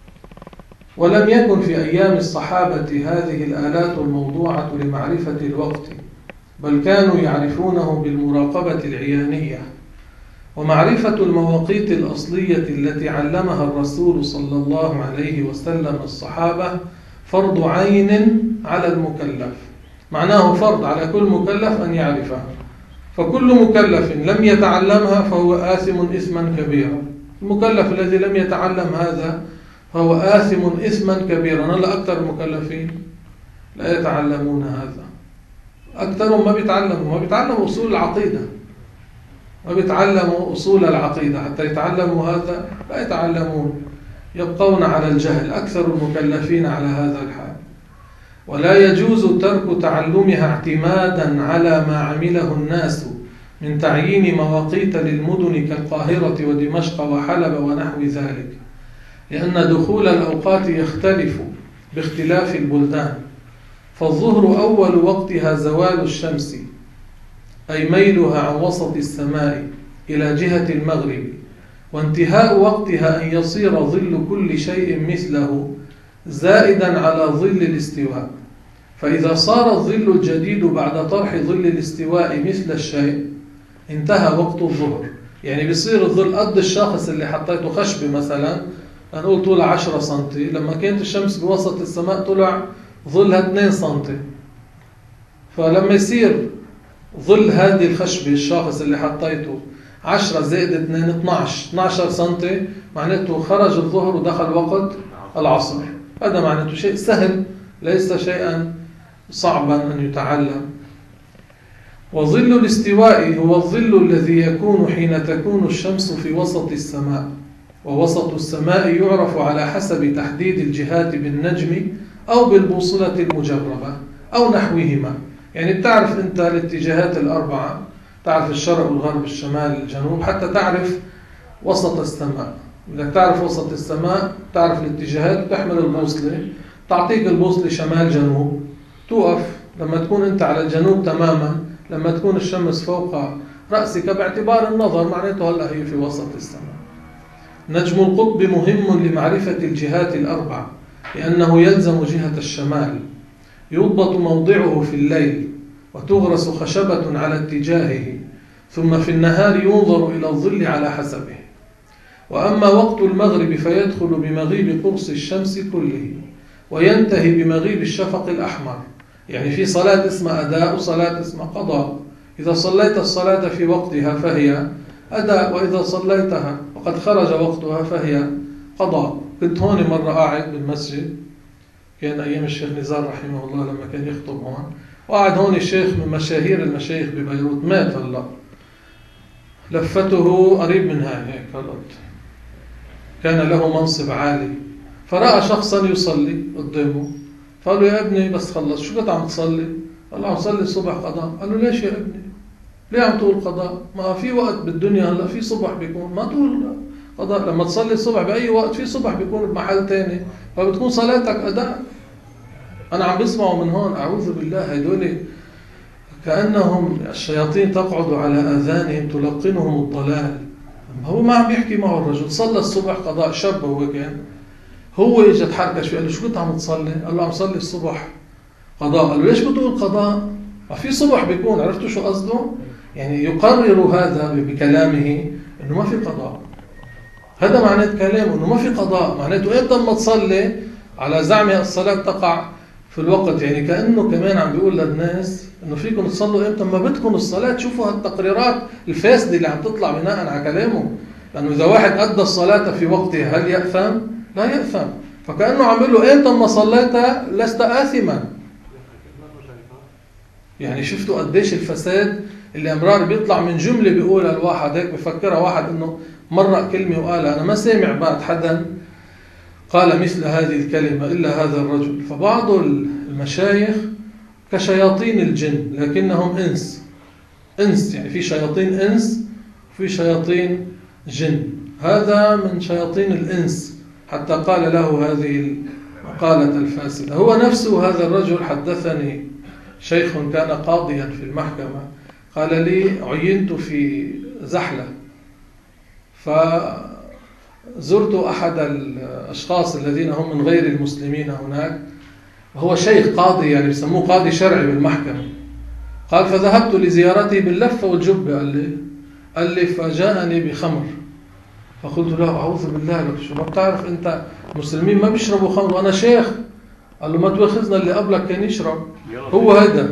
ولم يكن في أيام الصحابة هذه الآلات الموضوعة لمعرفة الوقت، بل كانوا يعرفونه بالمراقبة العيانية، ومعرفة المواقيت الأصلية التي علمها الرسول صلى الله عليه وسلم الصحابة فرض عين على المكلف، معناه فرض على كل مكلف أن يعرفها، فكل مكلف لم يتعلمها فهو آثم إثما كبيرا. المكلف الذي لم يتعلم هذا فهو آثم إثما كبيرا. هلا أكثر المكلفين لا يتعلمون هذا، أكثرهم ما بيتعلموا ما بيتعلموا أصول العقيدة، ما بيتعلموا أصول العقيدة حتى يتعلموا هذا، لا يتعلمون، يبقون على الجهل. أكثر المكلفين على هذا الحال. ولا يجوز ترك تعلمها اعتمادا على ما عمله الناس من تعيين مواقيت للمدن كالقاهرة ودمشق وحلب ونحو ذلك، لأن دخول الأوقات يختلف باختلاف البلدان، فالظهر أول وقتها زوال الشمس، أي ميلها عن وسط السماء إلى جهة المغرب، وانتهاء وقتها أن يصير ظل كل شيء مثله زائدا على ظل الاستواء، فإذا صار الظل الجديد بعد طرح ظل الاستواء مثل الشيء انتهى وقت الظهر. يعني بيصير الظل قد الشخص اللي حطيته خشبة مثلا، هنقول طولها عشرة سنتي، لما كانت الشمس بوسط السماء طلع ظلها اثنين سنتي، فلما يصير ظل هذه الخشبة الشخص اللي حطيته عشرة زائد اثنين اثناشر اثناشر سنتي، معناته خرج الظهر ودخل وقت العصر. هذا معناته شيء سهل ليس شيئا صعبا أن يتعلم. وظل الاستواء هو الظل الذي يكون حين تكون الشمس في وسط السماء، ووسط السماء يعرف على حسب تحديد الجهات بالنجم أو بالبوصلة المجربة أو نحوهما. يعني بتعرف أنت الاتجاهات الأربعة، تعرف الشرق والغرب، الشمال الجنوب، حتى تعرف وسط السماء. بدك تعرف وسط السماء تعرف الاتجاهات، تحمل البوصلة، تعطيك البوصلة شمال جنوب، توقف لما تكون أنت على الجنوب تماما، لما تكون الشمس فوق رأسك باعتبار النظر، معناته هلأ هي في وسط السماء. نجم القطب مهم لمعرفة الجهات الأربع لأنه يلزم جهة الشمال، يضبط موضعه في الليل وتغرس خشبة على اتجاهه، ثم في النهار ينظر إلى الظل على حسبه. وأما وقت المغرب فيدخل بمغيب قرص الشمس كله وينتهي بمغيب الشفق الأحمر. يعني في صلاة اسمها أداء وصلاة اسمها قضاء. إذا صليت الصلاة في وقتها فهي أداء، وإذا صليتها وقد خرج وقتها فهي قضاء. كنت هون مرة قاعد بالمسجد، كان أيام الشيخ نزار رحمه الله لما كان يخطب هون، وقعد هون الشيخ من مشاهير المشايخ ببيروت، مات هلا، لفته قريب من هاي هيك هلا، كان له منصب عالي، فرأى شخصا يصلي قدامه، فقال له يا ابني بس خلص، شو كنت عم تصلي؟ قال له عم تصلي الصبح قضاء. قال له ليش يا ابني؟ ليه عم تقول قضاء؟ ما في وقت بالدنيا هلا في صبح بيكون، ما تقول قضاء. لما تصلي الصبح بأي وقت في صبح بيكون بمحل تاني، فبتكون صلاتك أداء. أنا عم بسمعوا من هون، أعوذ بالله، هيدول كأنهم الشياطين تقعد على آذانهم تلقنهم الضلال. هو ما عم يحكي معه الرجل، صلى الصبح قضاء، شاب هو كان، هو اجى تحركش قال له شو كنت عم تصلي؟ قال له عم صلي الصبح قضاء. قال له ليش بتقول قضاء؟ ما في صبح بيكون. عرفتوا شو قصده؟ يعني يقرر هذا بكلامه انه ما في قضاء. هذا معناه كلامه انه ما في قضاء، معناته امتى ما تصلي على زعمه الصلاه تقع في الوقت. يعني كانه كمان عم بيقول للناس انه فيكم تصلوا امتى ما بدكم الصلاه. شوفوا هالتقريرات الفاسده اللي عم تطلع بناء على كلامه، لانه اذا واحد ادى الصلاه في وقتها هل ياثم؟ لا يأثم. فكأنه عم يقول له أنت ما صليت لست آثما. يعني شفتوا قديش الفساد اللي أمرار بيطلع من جملة بيقولها الواحد هيك، بفكرها واحد إنه مرة كلمة وقال أنا ما سامع بعد حدا قال مثل هذه الكلمة إلا هذا الرجل. فبعض المشايخ كشياطين الجن لكنهم إنس، إنس يعني في شياطين إنس وفي شياطين جن. هذا من شياطين الإنس حتى قال له هذه المقالة الفاسدة. هو نفسه هذا الرجل حدثني شيخ كان قاضيا في المحكمة، قال لي عينت في زحلة، فزرت أحد الأشخاص الذين هم من غير المسلمين هناك، وهو شيخ قاضي يعني بيسموه قاضي شرعي بالمحكمة. قال فذهبت لزيارته باللفة والجبة، قال لي قال لي فجاءني بخمر، فقلت له أعوذ بالله لك، شو ما بتعرف أنت المسلمين ما بيشربوا خمر وأنا شيخ؟ قال له ما تواخذنا، اللي قبلك كان يشرب. هو هذا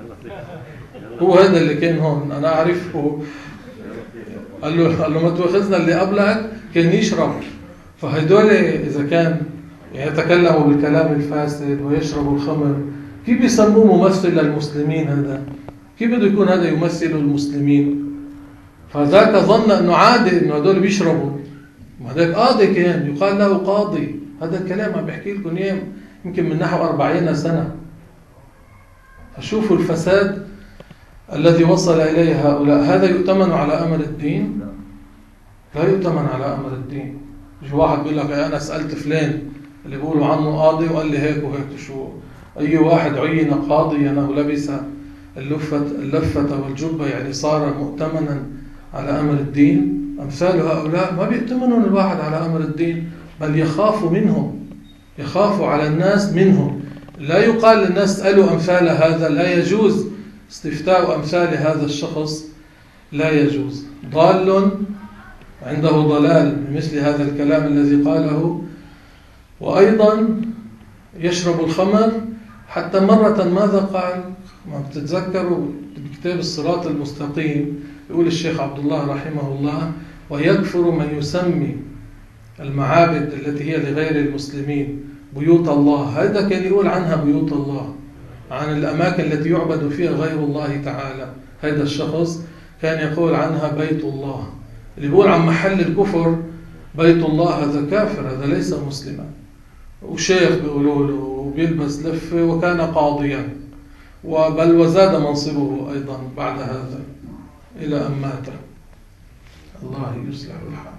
هو هذا اللي كان هون أنا أعرفه. قال له قال له ما تواخذنا، اللي قبلك كان يشرب. فهدول إذا كان يتكلموا بالكلام الفاسد ويشربوا الخمر، كيف بيسموه ممثل للمسلمين؟ هذا كيف بده يكون هذا يمثل المسلمين؟ فذاك ظن أنه عادي أنه هدول بيشربوا، وهذاك قاضي كان يقال له قاضي. هذا الكلام عم بحكي لكم اياه يمكن من نحو أربعين سنة. فشوفوا الفساد الذي وصل إليه هؤلاء. هذا يؤتمن على أمر الدين؟ لا يؤتمن على أمر الدين. يجي واحد بيقول لك أنا سألت فلان اللي بيقولوا عنه قاضي وقال لي هيك وهيك. شو أي واحد عين قاضيا أو لبس اللفة, اللفة والجبة يعني صار مؤتمنا على أمر الدين؟ أمثال هؤلاء ما بيؤتمنون الواحد على أمر الدين، بل يخافوا منهم، يخافوا على الناس منهم. لا يقال للناس اسألوا أمثال هذا، لا يجوز استفتاء أمثال هذا الشخص، لا يجوز. ضال عنده ضلال بمثل هذا الكلام الذي قاله. وأيضا يشرب الخمر. حتى مرة ماذا قال؟ ما بتتذكروا بكتاب الصراط المستقيم يقول الشيخ عبد الله رحمه الله ويكفر من يسمي المعابد التي هي لغير المسلمين بيوت الله. هذا كان يقول عنها بيوت الله، عن الأماكن التي يعبد فيها غير الله تعالى. هذا الشخص كان يقول عنها بيت الله. اللي بيقول عن محل الكفر بيت الله هذا كافر، هذا ليس مسلما. وشيخ بيقولوا له وبيلبس لفة وكان قاضيا، وبل وزاد منصبه أيضا بعد هذا. إلى أن مات. الله يصلح الحال.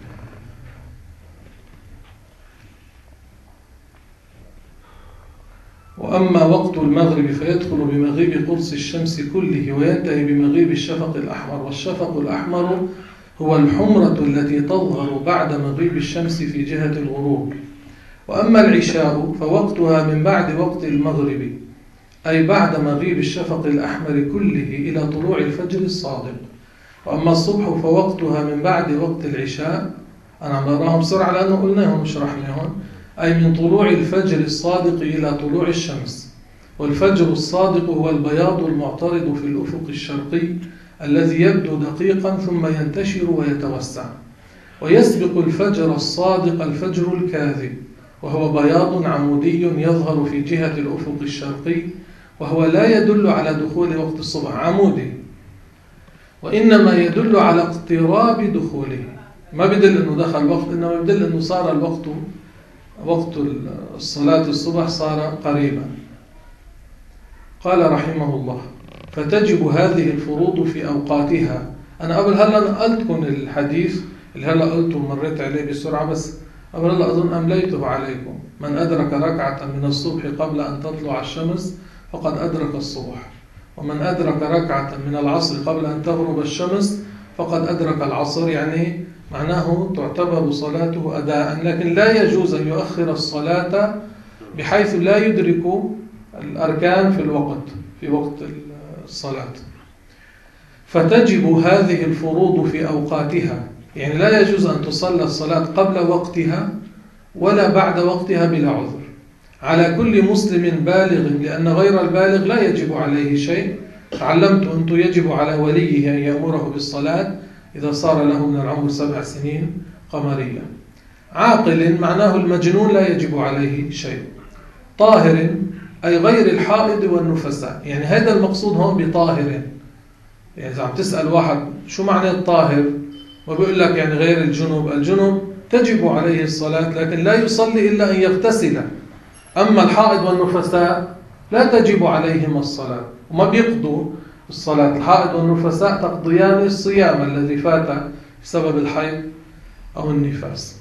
وأما وقت المغرب فيدخل بمغيب قرص الشمس كله وينتهي بمغيب الشفق الأحمر، والشفق الأحمر هو الحمرة التي تظهر بعد مغيب الشمس في جهة الغروب. وأما العشاء فوقتها من بعد وقت المغرب، أي بعد مغيب الشفق الأحمر كله إلى طلوع الفجر الصادق. وأما الصبح فوقتها من بعد وقت العشاء، أنا عم بقراهم بسرعة لأنه قلناهم وشرحناهم، أي من طلوع الفجر الصادق إلى طلوع الشمس. والفجر الصادق هو البياض المعترض في الأفق الشرقي الذي يبدو دقيقا ثم ينتشر ويتوسع. ويسبق الفجر الصادق الفجر الكاذب، وهو بياض عمودي يظهر في جهة الأفق الشرقي، وهو لا يدل على دخول وقت الصبح، عمودي، وإنما يدل على اقتراب دخوله. ما بدل أنه دخل وقت، إنما بدل أنه صار الوقت، وقت الصلاة الصبح صار قريبا. قال رحمه الله: فتجب هذه الفروض في أوقاتها. أنا قبل هلا نقلتكم الحديث اللي هلا قلته مريت عليه بسرعة، بس قبل هلا أظن أمليته عليكم: من أدرك ركعة من الصبح قبل أن تطلع الشمس فقد أدرك الصبح، ومن أدرك ركعة من العصر قبل أن تغرب الشمس فقد أدرك العصر. يعني معناه تعتبر صلاته أداء، لكن لا يجوز أن يؤخر الصلاة بحيث لا يدرك الأركان في الوقت في وقت الصلاة. فتجب هذه الفروض في أوقاتها، يعني لا يجوز أن تصلى الصلاة قبل وقتها ولا بعد وقتها بلا عذر، على كل مسلم بالغ، لأن غير البالغ لا يجب عليه شيء. تعلمت أنت يجب على وليه أن يأمره بالصلاة إذا صار له من العمر سبع سنين قمرية. عاقل معناه المجنون لا يجب عليه شيء. طاهر أي غير الحائض والنفساء، يعني هذا المقصود هون بطاهر. يعني إذا عم تسأل واحد شو معنى الطاهر وبيقول لك يعني غير الجنوب، الجنوب تجب عليه الصلاة لكن لا يصلي إلا أن يغتسل. أما الحائض والنفساء لا تجب عليهم الصلاة وما بيقضوا الصلاة. الحائض والنفساء تقضيان الصيام الذي فات بسبب الحيض أو النفاس.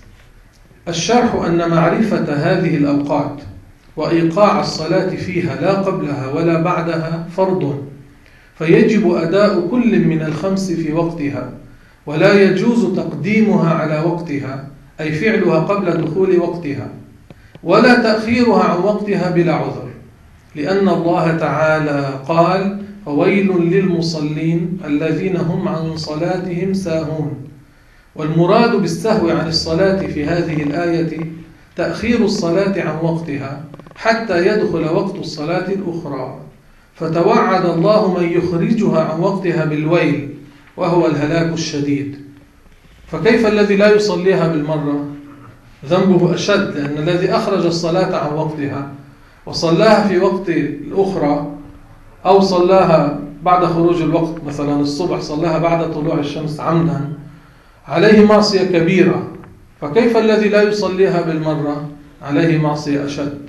الشرح أن معرفة هذه الأوقات وإيقاع الصلاة فيها لا قبلها ولا بعدها فرض، فيجب أداء كل من الخمس في وقتها، ولا يجوز تقديمها على وقتها أي فعلها قبل دخول وقتها، ولا تأخيرها عن وقتها بلا عذر، لأن الله تعالى قال: فويل للمصلين الذين هم عن صلاتهم ساهون. والمراد بالسهو عن الصلاة في هذه الآية تأخير الصلاة عن وقتها حتى يدخل وقت الصلاة الأخرى، فتوعد الله من يخرجها عن وقتها بالويل وهو الهلاك الشديد. فكيف الذي لا يصليها بالمرة؟ ذنبه أشد، لأن الذي أخرج الصلاة عن وقتها وصلاها في وقت الأخرى أو صلاها بعد خروج الوقت، مثلا الصبح صلاها بعد طلوع الشمس عمدا، عليه معصية كبيرة. فكيف الذي لا يصليها بالمرة؟ عليه معصية أشد.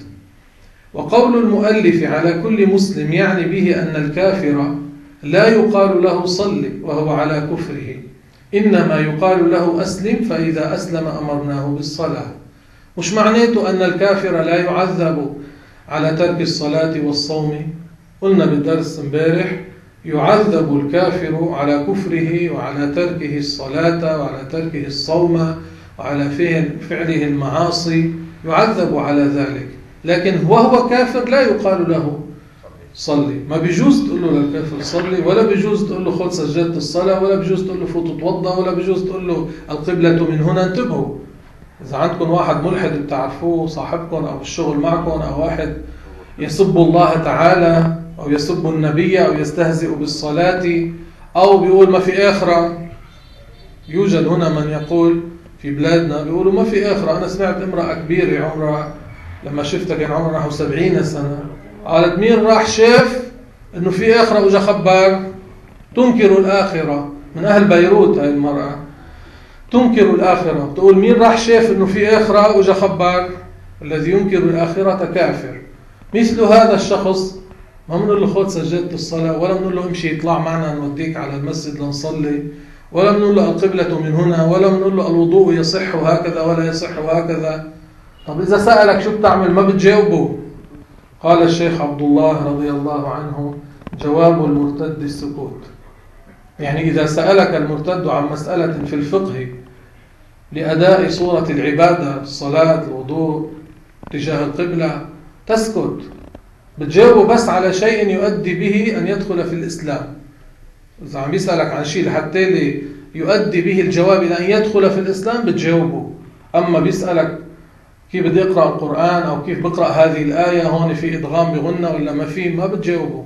وقول المؤلف على كل مسلم يعني به أن الكافر لا يقال له صل وهو على كفره، إنما يقال له أسلم، فإذا أسلم أمرناه بالصلاة. مش معناته أن الكافر لا يعذب على ترك الصلاة والصوم. قلنا بالدرس امبارح يعذب الكافر على كفره وعلى تركه الصلاة وعلى تركه الصوم وعلى فعله المعاصي، يعذب على ذلك، لكن وهو كافر لا يقال له صلي. ما بيجوز تقول له للكافر صلي، ولا بيجوز تقول له خذ سجدة الصلاة، ولا بيجوز تقول له فوت تتوضأ، ولا بيجوز تقول له القبلة من هنا. انتبهوا، إذا عندكم واحد ملحد بتعرفوه صاحبكم أو الشغل معكم، أو واحد يسب الله تعالى أو يسب النبي أو يستهزئ بالصلاة أو بيقول ما في آخرة. يوجد هنا من يقول في بلادنا بيقولوا ما في آخرة. أنا سمعت امرأة كبيرة عمرها لما شفتها كان عمرها سبعين سنة، قالت مين راح شاف إنه في آخرة وجا خبر؟ تنكر الآخرة. من أهل بيروت هاي المرأة، تنكر الآخرة، تقول مين راح شاف إنه في آخرة وجا خبر؟ الذي ينكر الآخرة كافر. مثل هذا الشخص ما بنقول له خذ سجادة الصلاة، ولا بنقول له امشي اطلع معنا نوديك على المسجد لنصلي، ولا بنقول له القبلة من هنا، ولا بنقول له الوضوء يصح هكذا ولا يصح هكذا. طب إذا سألك شو بتعمل ما بتجاوبه. قال الشيخ عبد الله رضي الله عنه: جواب المرتد السكوت. يعني إذا سألك المرتد عن مسألة في الفقه لأداء صورة العبادة، الصلاة، الوضوء، تجاه القبلة، تسكت، بتجاوبه بس على شيء يؤدي به أن يدخل في الإسلام. إذا عم يسألك عن شيء لحتى لي يؤدي به الجواب إلى أن يدخل في الإسلام بتجاوبه. أما بيسألك كيف بدي أقرأ القرآن أو كيف بقرأ هذه الآية، هون في إدغام بغنة ولا ما في، ما بتجاوبه.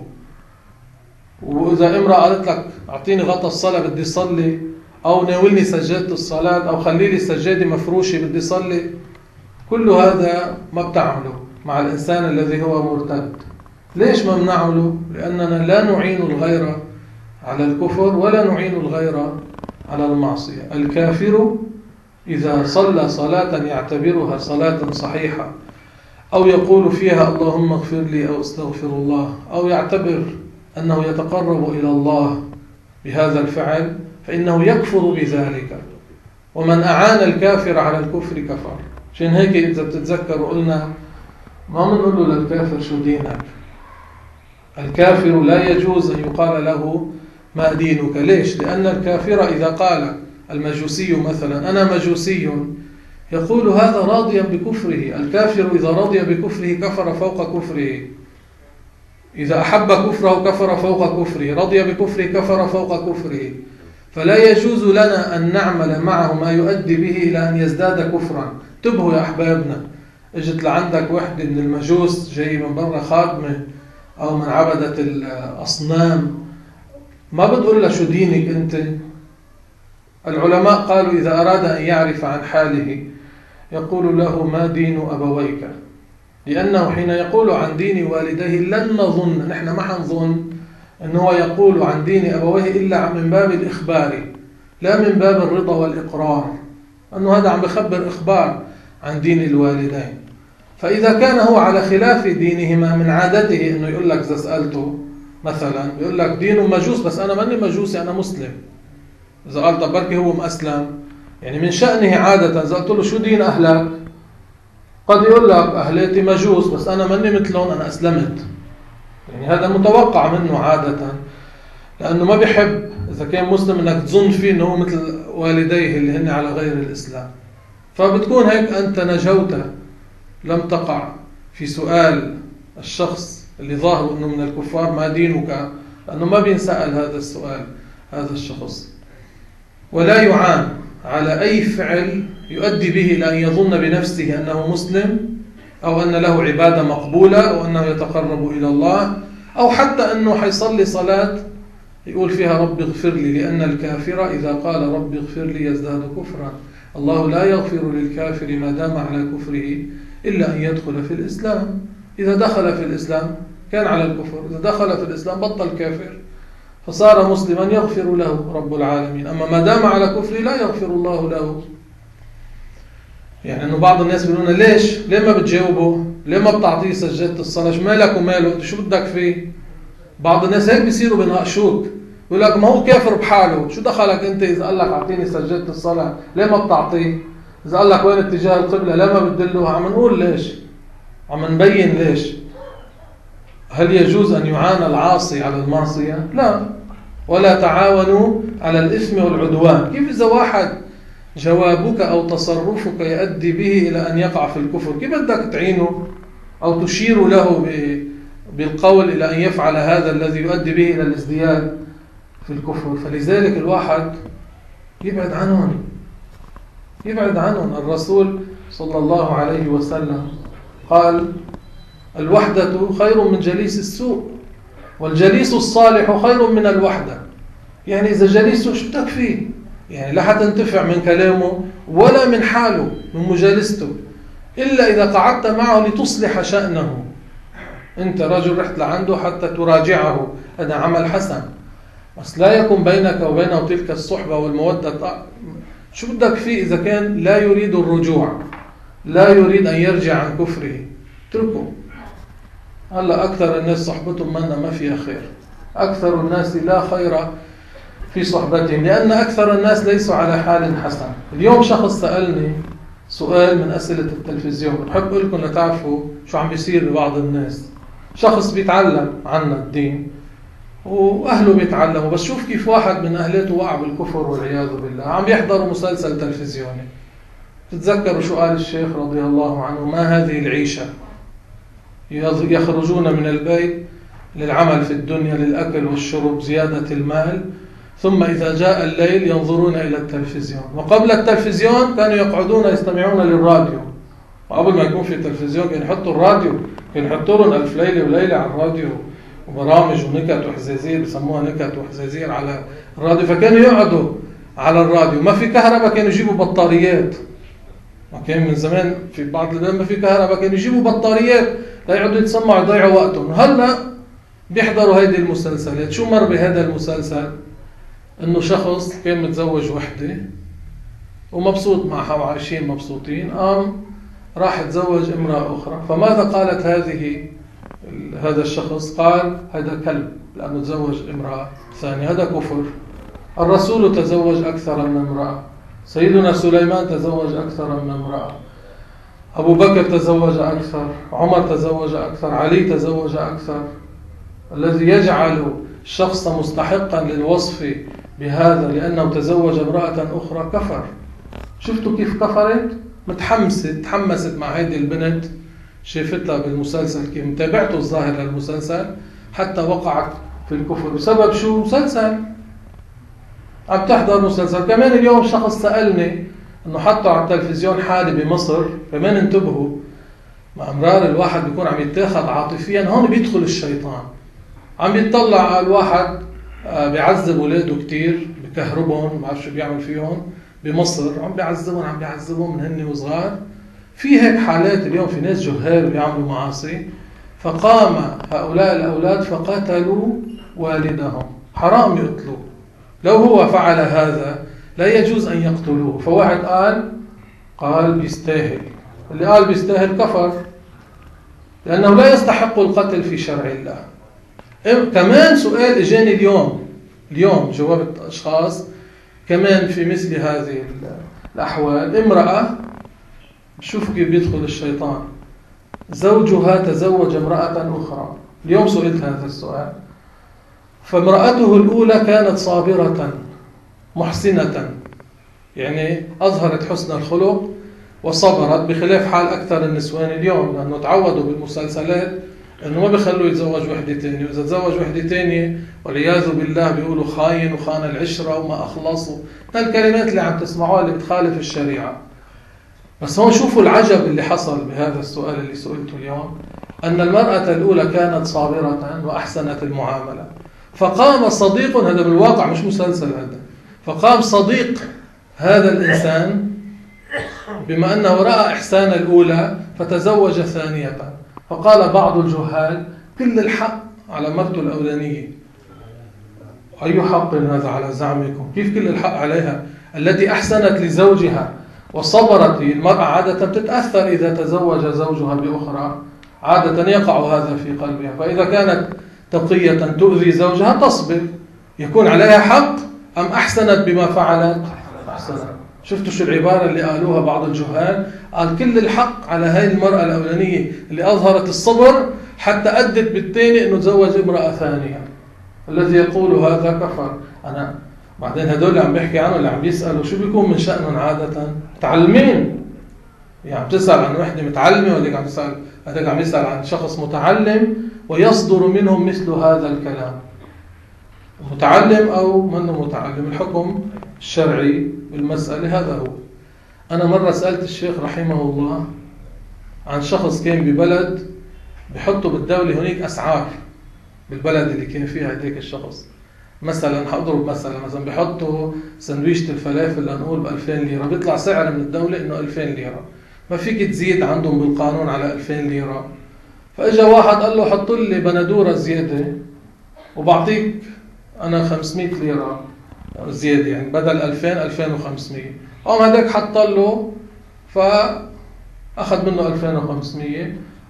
وإذا امرأة قالت لك أعطيني غطى الصلاة بدي صلي، أو ناولني سجادة الصلاة، أو خلي لي سجادة مفروشة بدي صلي، كل هذا ما بتعمله مع الإنسان الذي هو مرتد. ليش ما بنعمله؟ لأننا لا نعين الغير على الكفر ولا نعين الغير على المعصية. الكافر إذا صلى صلاة يعتبرها صلاة صحيحة، أو يقول فيها اللهم اغفر لي أو استغفر الله، أو يعتبر أنه يتقرب إلى الله بهذا الفعل، فإنه يكفر بذلك. ومن أعان الكافر على الكفر كفر. عشان هيك إذا بتتذكروا قلنا ما بنقول له للكافر شو دينك. الكافر لا يجوز أن يقال له ما دينك. ليش؟ لأن الكافر إذا قال المجوسي مثلا أنا مجوسي، يقول هذا راضيا بكفره. الكافر إذا رضي بكفره كفر فوق كفره. إذا أحب كفره كفر فوق كفره، رضي بكفره كفر فوق كفره. فلا يجوز لنا أن نعمل معه ما يؤدي به إلى أن يزداد كفرا. انتبهوا يا أحبابنا، اجت لعندك وحدة من المجوس جاي من برا خادمة أو من عبدة الأصنام، ما بتقول له شو دينك أنت. العلماء قالوا إذا أراد أن يعرف عن حاله يقول له ما دين أبويك، لأنه حين يقول عن دين والديه لن نظن، نحن ما حنظن أنه يقول عن دين أبويه إلا من باب الإخبار لا من باب الرضا والإقرار، أنه هذا عم بخبر إخبار عن دين الوالدين. فإذا كان هو على خلاف دينهما، من عادته أنه يقول لك إذا سألته مثلا يقول لك دينه مجوس بس أنا ماني مجوسي أنا مسلم. إذا قال طب بركي هو مأسلم، يعني من شأنه عادة إذا قلت له شو دين أهلك، قد يقول لك أهلتي مجوس بس أنا ماني مثلهم أنا أسلمت. يعني هذا متوقع منه عادة، لأنه ما بيحب إذا كان مسلم أنك تظن فيه أنه هو مثل والديه اللي هن على غير الإسلام. فبتكون هيك أنت نجوت، لم تقع في سؤال الشخص اللي ظاهر أنه من الكفار ما دينك، لأنه ما بينسأل هذا السؤال هذا الشخص. ولا يعان على أي فعل يؤدي به إلى أن يظن بنفسه أنه مسلم، أو أن له عبادة مقبولة، أو أنه يتقرب إلى الله، أو حتى أنه حيصلي صلاة يقول فيها رب اغفر لي، لأن الكافر إذا قال رب اغفر لي يزداد كفرا. الله لا يغفر للكافر ما دام على كفره إلا أن يدخل في الإسلام. إذا دخل في الإسلام كان على الكفر، إذا دخل في الإسلام بطل كافر فصار مسلما يغفر له رب العالمين. أما ما دام على كفره لا يغفر الله له. يعني أنه بعض الناس بيقولون ليش ليه ما بتجاوبه، ليه ما بتعطيه سجادة الصلاة، شو مالك وماله، شو بدك فيه. بعض الناس هيك بيصيروا بيناقشوك، يقول لك ما هو كافر بحاله، شو دخلك أنت إذا قال لك أعطيني سجادة الصلاة ليه ما بتعطيه، إذا قال لك وين اتجاه القبلة ليه ما بتدله. عم نقول ليش، عم نبين ليش. هل يجوز أن يعان العاصي على المعصية؟ لا. ولا تعاونوا على الإثم والعدوان. كيف إذا واحد جوابك أو تصرفك يؤدي به إلى أن يقع في الكفر، كيف بدك تعينه أو تشير له بالقول إلى أن يفعل هذا الذي يؤدي به إلى الازدياد في الكفر. فلذلك الواحد يبعد عنهم يبعد عنهم. الرسول صلى الله عليه وسلم قال الوحدة خير من جليس السوء، والجليس الصالح خير من الوحدة. يعني إذا جليسه شو بدك فيه، يعني لا حتنتفع من كلامه ولا من حاله من مجالسته، إلا إذا قعدت معه لتصلح شأنه. أنت رجل رحت لعنده حتى تراجعه، هذا عمل حسن، بس لا يكون بينك وبينه تلك الصحبة والمودة. شو بدك فيه إذا كان لا يريد الرجوع، لا يريد أن يرجع عن كفره، اتركه. هلا أكثر الناس صحبتهم منا ما فيها خير، أكثر الناس لا خير في صحبتهم، لأن أكثر الناس ليسوا على حال حسن. اليوم شخص سألني سؤال من أسئلة التلفزيون، بحب أقول لكم لتعرفوا شو عم بيصير ببعض الناس. شخص بيتعلم عنا الدين وأهله بيتعلموا، بس شوف كيف واحد من أهلاته وقع بالكفر والعياذ بالله، عم بيحضروا مسلسل تلفزيوني. تتذكروا شو قال الشيخ رضي الله عنه؟ ما هذه العيشة؟ يخرجون من البيت للعمل في الدنيا، للأكل والشرب، زيادة المال، ثم إذا جاء الليل ينظرون إلى التلفزيون. وقبل التلفزيون كانوا يقعدون يستمعون للراديو، وقبل ما يكون في تلفزيون كانوا يحطوا الراديو، كانوا يحطوا لهم ألف ليلة وليلة على الراديو، وبرامج ونكت وحزازير، بسموها نكت وحزازير على الراديو. فكانوا يقعدوا على الراديو، ما في كهرباء كانوا يجيبوا بطاريات، ما كان من زمان في بعض البلاد ما في كهرباء كانوا يجيبوا بطاريات لا يقعدوا يتسمعوا يضيعوا وقتهم. هلا بيحضروا هيدي المسلسلات. شو مر بهذا المسلسل؟ انه شخص كان متزوج وحده ومبسوط معها وعايشين مبسوطين، قام راح تزوج امرأة أخرى. فماذا قالت هذه هذا الشخص؟ قال هذا كلب لأنه تزوج امرأة ثانية، هذا كفر. الرسول تزوج أكثر من امرأة، سيدنا سليمان تزوج أكثر من امرأة، أبو بكر تزوج أكثر، عمر تزوج أكثر، علي تزوج أكثر. الذي يجعل الشخص مستحقا للوصف بهذا لأنه تزوج امرأة أخرى كفر. شفتوا كيف كفرت؟ متحمست تحمست مع هذه البنت، شافتها بالمسلسل كيف متابعته الظاهر للمسلسل، حتى وقعت في الكفر بسبب شو؟ مسلسل. عم تحضر مسلسل. كمان اليوم شخص سألني انه حطوا على التلفزيون حالة بمصر، كمان انتبهوا، مع امرار الواحد بيكون عم يتاخذ عاطفيا، هون بيدخل الشيطان. عم يتطلع على الواحد بيعذب اولاده كتير، بكهربهم، ما بعرف شو بيعمل فيهم بمصر، عم بيعذبهم عم بيعذبهم من هن وصغار. في هيك حالات اليوم، في ناس جهال بيعملوا معاصي، فقام هؤلاء الأولاد فقتلوا والدهم. حرام يقتلوه، لو هو فعل هذا لا يجوز أن يقتلوه. فواحد قال قال بيستاهل، اللي قال بيستاهل كفر، لأنه لا يستحق القتل في شرع الله. كمان سؤال اجاني اليوم اليوم جاوبت أشخاص كمان في مثل هذه الأحوال. امرأة، شوف كيف بيدخل الشيطان، زوجها تزوج امرأة أخرى. اليوم سئلت هذا السؤال، فامرأته الأولى كانت صابرة محسنة، يعني أظهرت حسن الخلق وصبرت، بخلاف حال أكثر النسوان اليوم، لأنه تعودوا بالمسلسلات أنه ما بيخلوا يتزوج وحدة تانية، وإذا تزوج وحدة تانية والعياذ بالله بيقولوا خاين وخان العشرة وما أخلصوا، هالكلمات اللي عم تسمعوها اللي بتخالف الشريعة. بس هون شوفوا العجب اللي حصل بهذا السؤال اللي سئلته اليوم، أن المرأة الأولى كانت صابرة وأحسنت المعاملة، فقام صديق، هذا بالواقع مش مسلسل هذا، فقام صديق هذا الإنسان بما أنه رأى إحسان الأولى فتزوج ثانية. فقال بعض الجهال كل الحق على مرته الأولانية. أي حق هذا على زعمكم؟ كيف كل الحق عليها؟ التي أحسنت لزوجها وصبرت. المرأة عادة تتأثر إذا تزوج زوجها بأخرى، عادة يقع هذا في قلبها، فإذا كانت تقية تؤذي زوجها تصبر، يكون عليها حق أم أحسنت بما فعلت؟ أحسنت. شفتوا شو العبارة اللي قالوها بعض الجهال؟ قال كل الحق على هاي المرأة الأولانية اللي أظهرت الصبر حتى أدت بالتاني أنه تزوج امرأة ثانية. الذي يقول هذا كفر. أنا بعدين هدول اللي عم بيحكي عنه اللي عم بيسألوا شو بيكون من شأنهم عادة؟ متعلمين، يعني عم تسأل عن وحدة متعلمة ولا عم تسأل هذاك عم يسأل عن شخص متعلم ويصدر منهم مثل هذا الكلام. متعلم أو منه متعلم، الحكم الشرعي بالمسألة هذا هو. أنا مرة سألت الشيخ رحمه الله عن شخص كان ببلد بحطوا بالدولة هناك أسعار بالبلد اللي كان فيها هديك الشخص. مثلا هضرب مثلا مثلا بحطوا سندويشة الفلافل لنقول بألفين ليرة، بيطلع سعر من الدولة إنه ألفين ليرة، ما فيك تزيد عندهم بالقانون على ألفين ليرة. فإجا واحد قال له حط لي بندورة زيادة وبعطيك أنا خمسمية ليرة زيادة، يعني بدل ألفين ألفين وخمسمية. قام هذاك حط له فأخذ منه ألفين وخمسمية،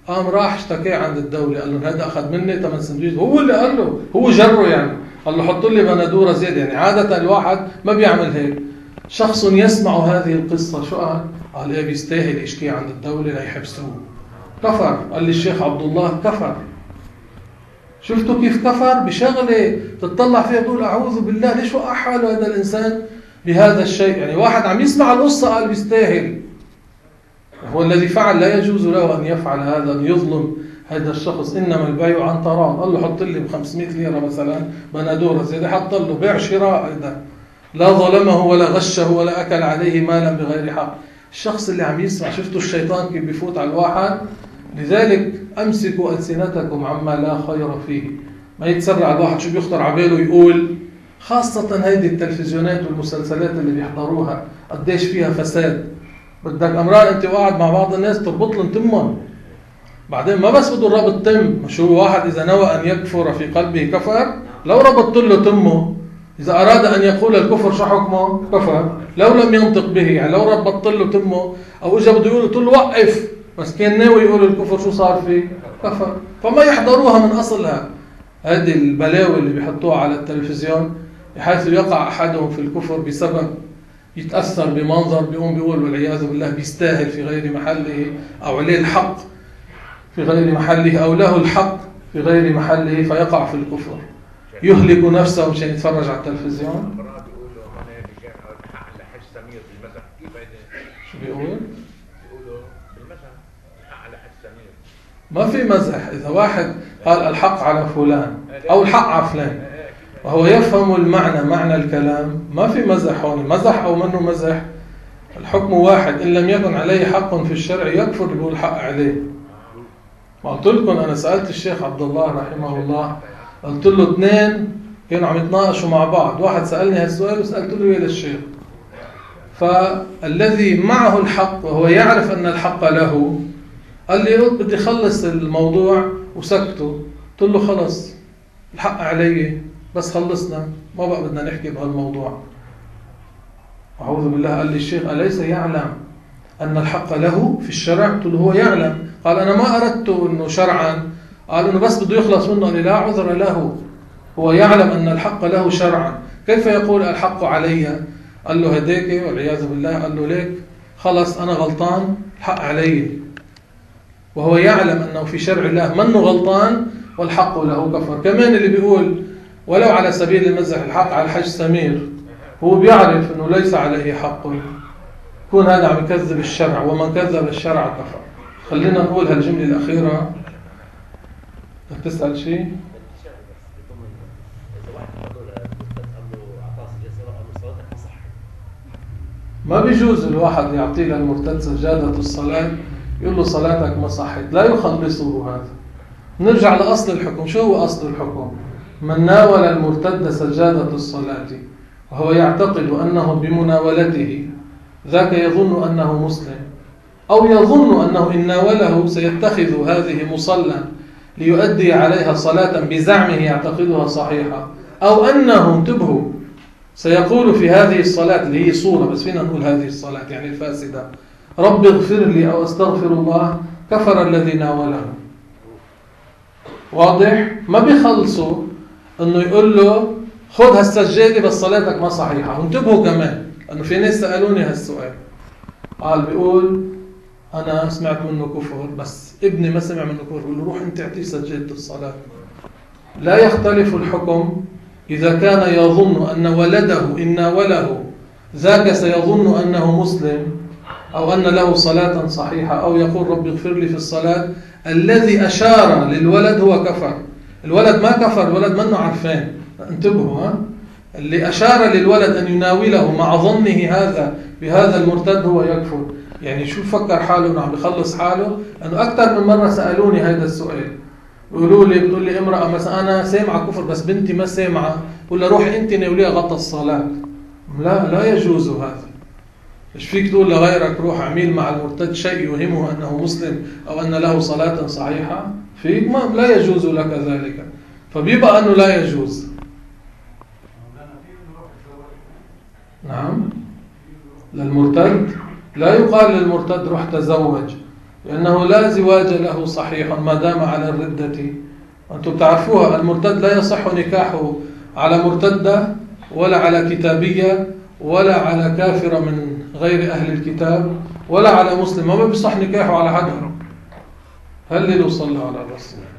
قام راح اشتكى عند الدولة، قال لهم هذا أخذ مني ثمان سندويش، هو اللي قال له، هو جره يعني، قال له حطوا لي بندورة زيادة، يعني عادة الواحد ما بيعمل هيك. شخص يسمع هذه القصة شو قال؟ قال إيه بيستاهل يشكي عند الدولة ليحبسوه. كفر. قال لي الشيخ عبد الله كفر. شفتوا كيف كفر بشغلة تطلع فيها تقول أعوذ بالله، ليش وقع حاله هذا الإنسان بهذا الشيء؟ يعني واحد عم يسمع القصة قال بيستاهل. هو الذي فعل لا يجوز له أن يفعل هذا، أن يظلم هذا الشخص. إنما البيع عن تراض. قال له حط لي ب خمسمائة ليرة مثلا بندورة زيادة، حط له بيع شراء، هذا لا ظلمه ولا غشه ولا أكل عليه مالا بغير حق. الشخص اللي عم يسمع، شفتوا الشيطان كيف بيفوت على الواحد؟ لذلك أمسكوا ألسنتكم عما لا خير فيه. ما يتسرع الواحد شو بيخطر عباله يقول، خاصة هيدي التلفزيونات والمسلسلات اللي بيحضروها قديش فيها فساد. بدك أمرار أنت قاعد مع بعض الناس تربط لهم تمهم، بعدين ما بس بده ربط تم. شو واحد إذا نوى أن يكفر في قلبه كفر، لو ربطت له تمه، إذا أراد أن يقول الكفر شو حكمه؟ كفر. لو لم ينطق به، يعني لو ربطت له تمه أو إجا بده يقول قلت له وقف، بس كان ناوي يقول الكفر، شو صار فيه؟ كفر. فما يحضروها من أصلها. هذه البلاوي اللي بيحطوها على التلفزيون بحيث يقع أحدهم في الكفر بسبب يتأثر بمنظر بيقوم بيقول والعياذ بالله بيستاهل في غير محله، أو عليه الحق في غير محله، أو له الحق في غير محله، فيقع في الكفر، يهلك نفسه مشان يتفرج على التلفزيون. شو بيقول؟ ما في مزح. إذا واحد قال الحق على فلان أو الحق على فلان وهو يفهم المعنى، معنى الكلام، ما في مزح هون. مزح أو منه مزح الحكم واحد. إن لم يكن عليه حق في الشرع يكفر بيقول الحق عليه. ما قلت لكم أنا سألت الشيخ عبد الله رحمه الله، قلت له اثنين كانوا عم يتناقشوا مع بعض، واحد سألني هالسؤال وسألت له إياه للشيخ. فالذي معه الحق وهو يعرف أن الحق له قال لي بدي خلص الموضوع وسكته. قلت له خلص الحق علي، بس خلصنا، ما بقى بدنا نحكي بهالموضوع. أعوذ بالله. قال لي الشيخ أليس يعلم أن الحق له في الشرع؟ قلت له هو يعلم. قال أنا ما أردت أنه شرعا، قال أنه بس بده يخلص منه. قال لي لا عذر له، هو يعلم أن الحق له شرعا، كيف يقول الحق علي؟ قال له هديك والعياذ بالله. قال له ليك خلص أنا غلطان، الحق علي، وهو يعلم أنه في شرع الله منه غلطان والحق له كفر. كمان اللي بيقول ولو على سبيل المزح الحق على الحج سمير، هو بيعرف أنه ليس عليه حق، يكون هذا عم يكذب الشرع، ومن كذب الشرع كفر. خلينا نقول هالجملة الأخيرة. بدك تسأل شيء؟ ما بيجوز الواحد يعطي للمرتد سجادة الصلاة يقول له صلاتك ما صحت، لا يخلصه هذا. نرجع لأصل الحكم. شو هو أصل الحكم؟ من ناول المرتد سجادة الصلاة وهو يعتقد أنه بمناولته ذاك يظن أنه مسلم، أو يظن أنه إن ناوله سيتخذ هذه مصلى ليؤدي عليها صلاة بزعمه يعتقدها صحيحة، أو أنه انتبهوا سيقول في هذه الصلاة اللي هي صورة، بس فينا نقول هذه الصلاة يعني الفاسدة، رب اغفر لي أو استغفر الله، كفر الذي ناوله. واضح؟ ما بيخلصوا انه يقول له خذ هالسجادة بس صلاتك ما صحيحة. وانتبهوا كمان لأنه في ناس سألوني هالسؤال، قال بيقول أنا سمعت منه كفر بس ابني ما سمع منه كفر، بيقول له روح انت اعطيه سجادة الصلاة. لا يختلف الحكم إذا كان يظن أن ولده إن ناوله ذاك سيظن أنه مسلم أو أن له صلاة صحيحة، أو يقول رب اغفر لي في الصلاة. الذي أشار للولد هو كفر، الولد ما كفر، الولد منه عرفان. انتبهوا ها، اللي أشار للولد أن يناوله مع ظنه هذا بهذا المرتد هو يكفر. يعني شو فكر حاله انه عم بخلص حاله؟ لأنه أكثر من مرة سألوني هذا السؤال، بيقولوا لي بتقول لي امرأة مثلا أنا سامعة كفر بس بنتي ما سامعة، بقول لها روح أنت ناوليها غطى الصلاة. لا لا يجوز هذا. إيش فيك تقول لغيرك روح اعمل مع المرتد شيء يوهمه أنه مسلم أو أن له صلاة صحيحة؟ فيك ما لا يجوز لك ذلك، فبيبقى أنه لا يجوز. نعم، للمرتد لا يقال للمرتد روح تزوج، لأنه لا زواج له صحيح ما دام على الردة. أنتم تعرفوها، المرتد لا يصح نكاحه على مرتدة ولا على كتابية ولا على كافرة من غير أهل الكتاب ولا على مسلم، وما بيصح نكاحه على حدا. هللوا صلوا على الرسول.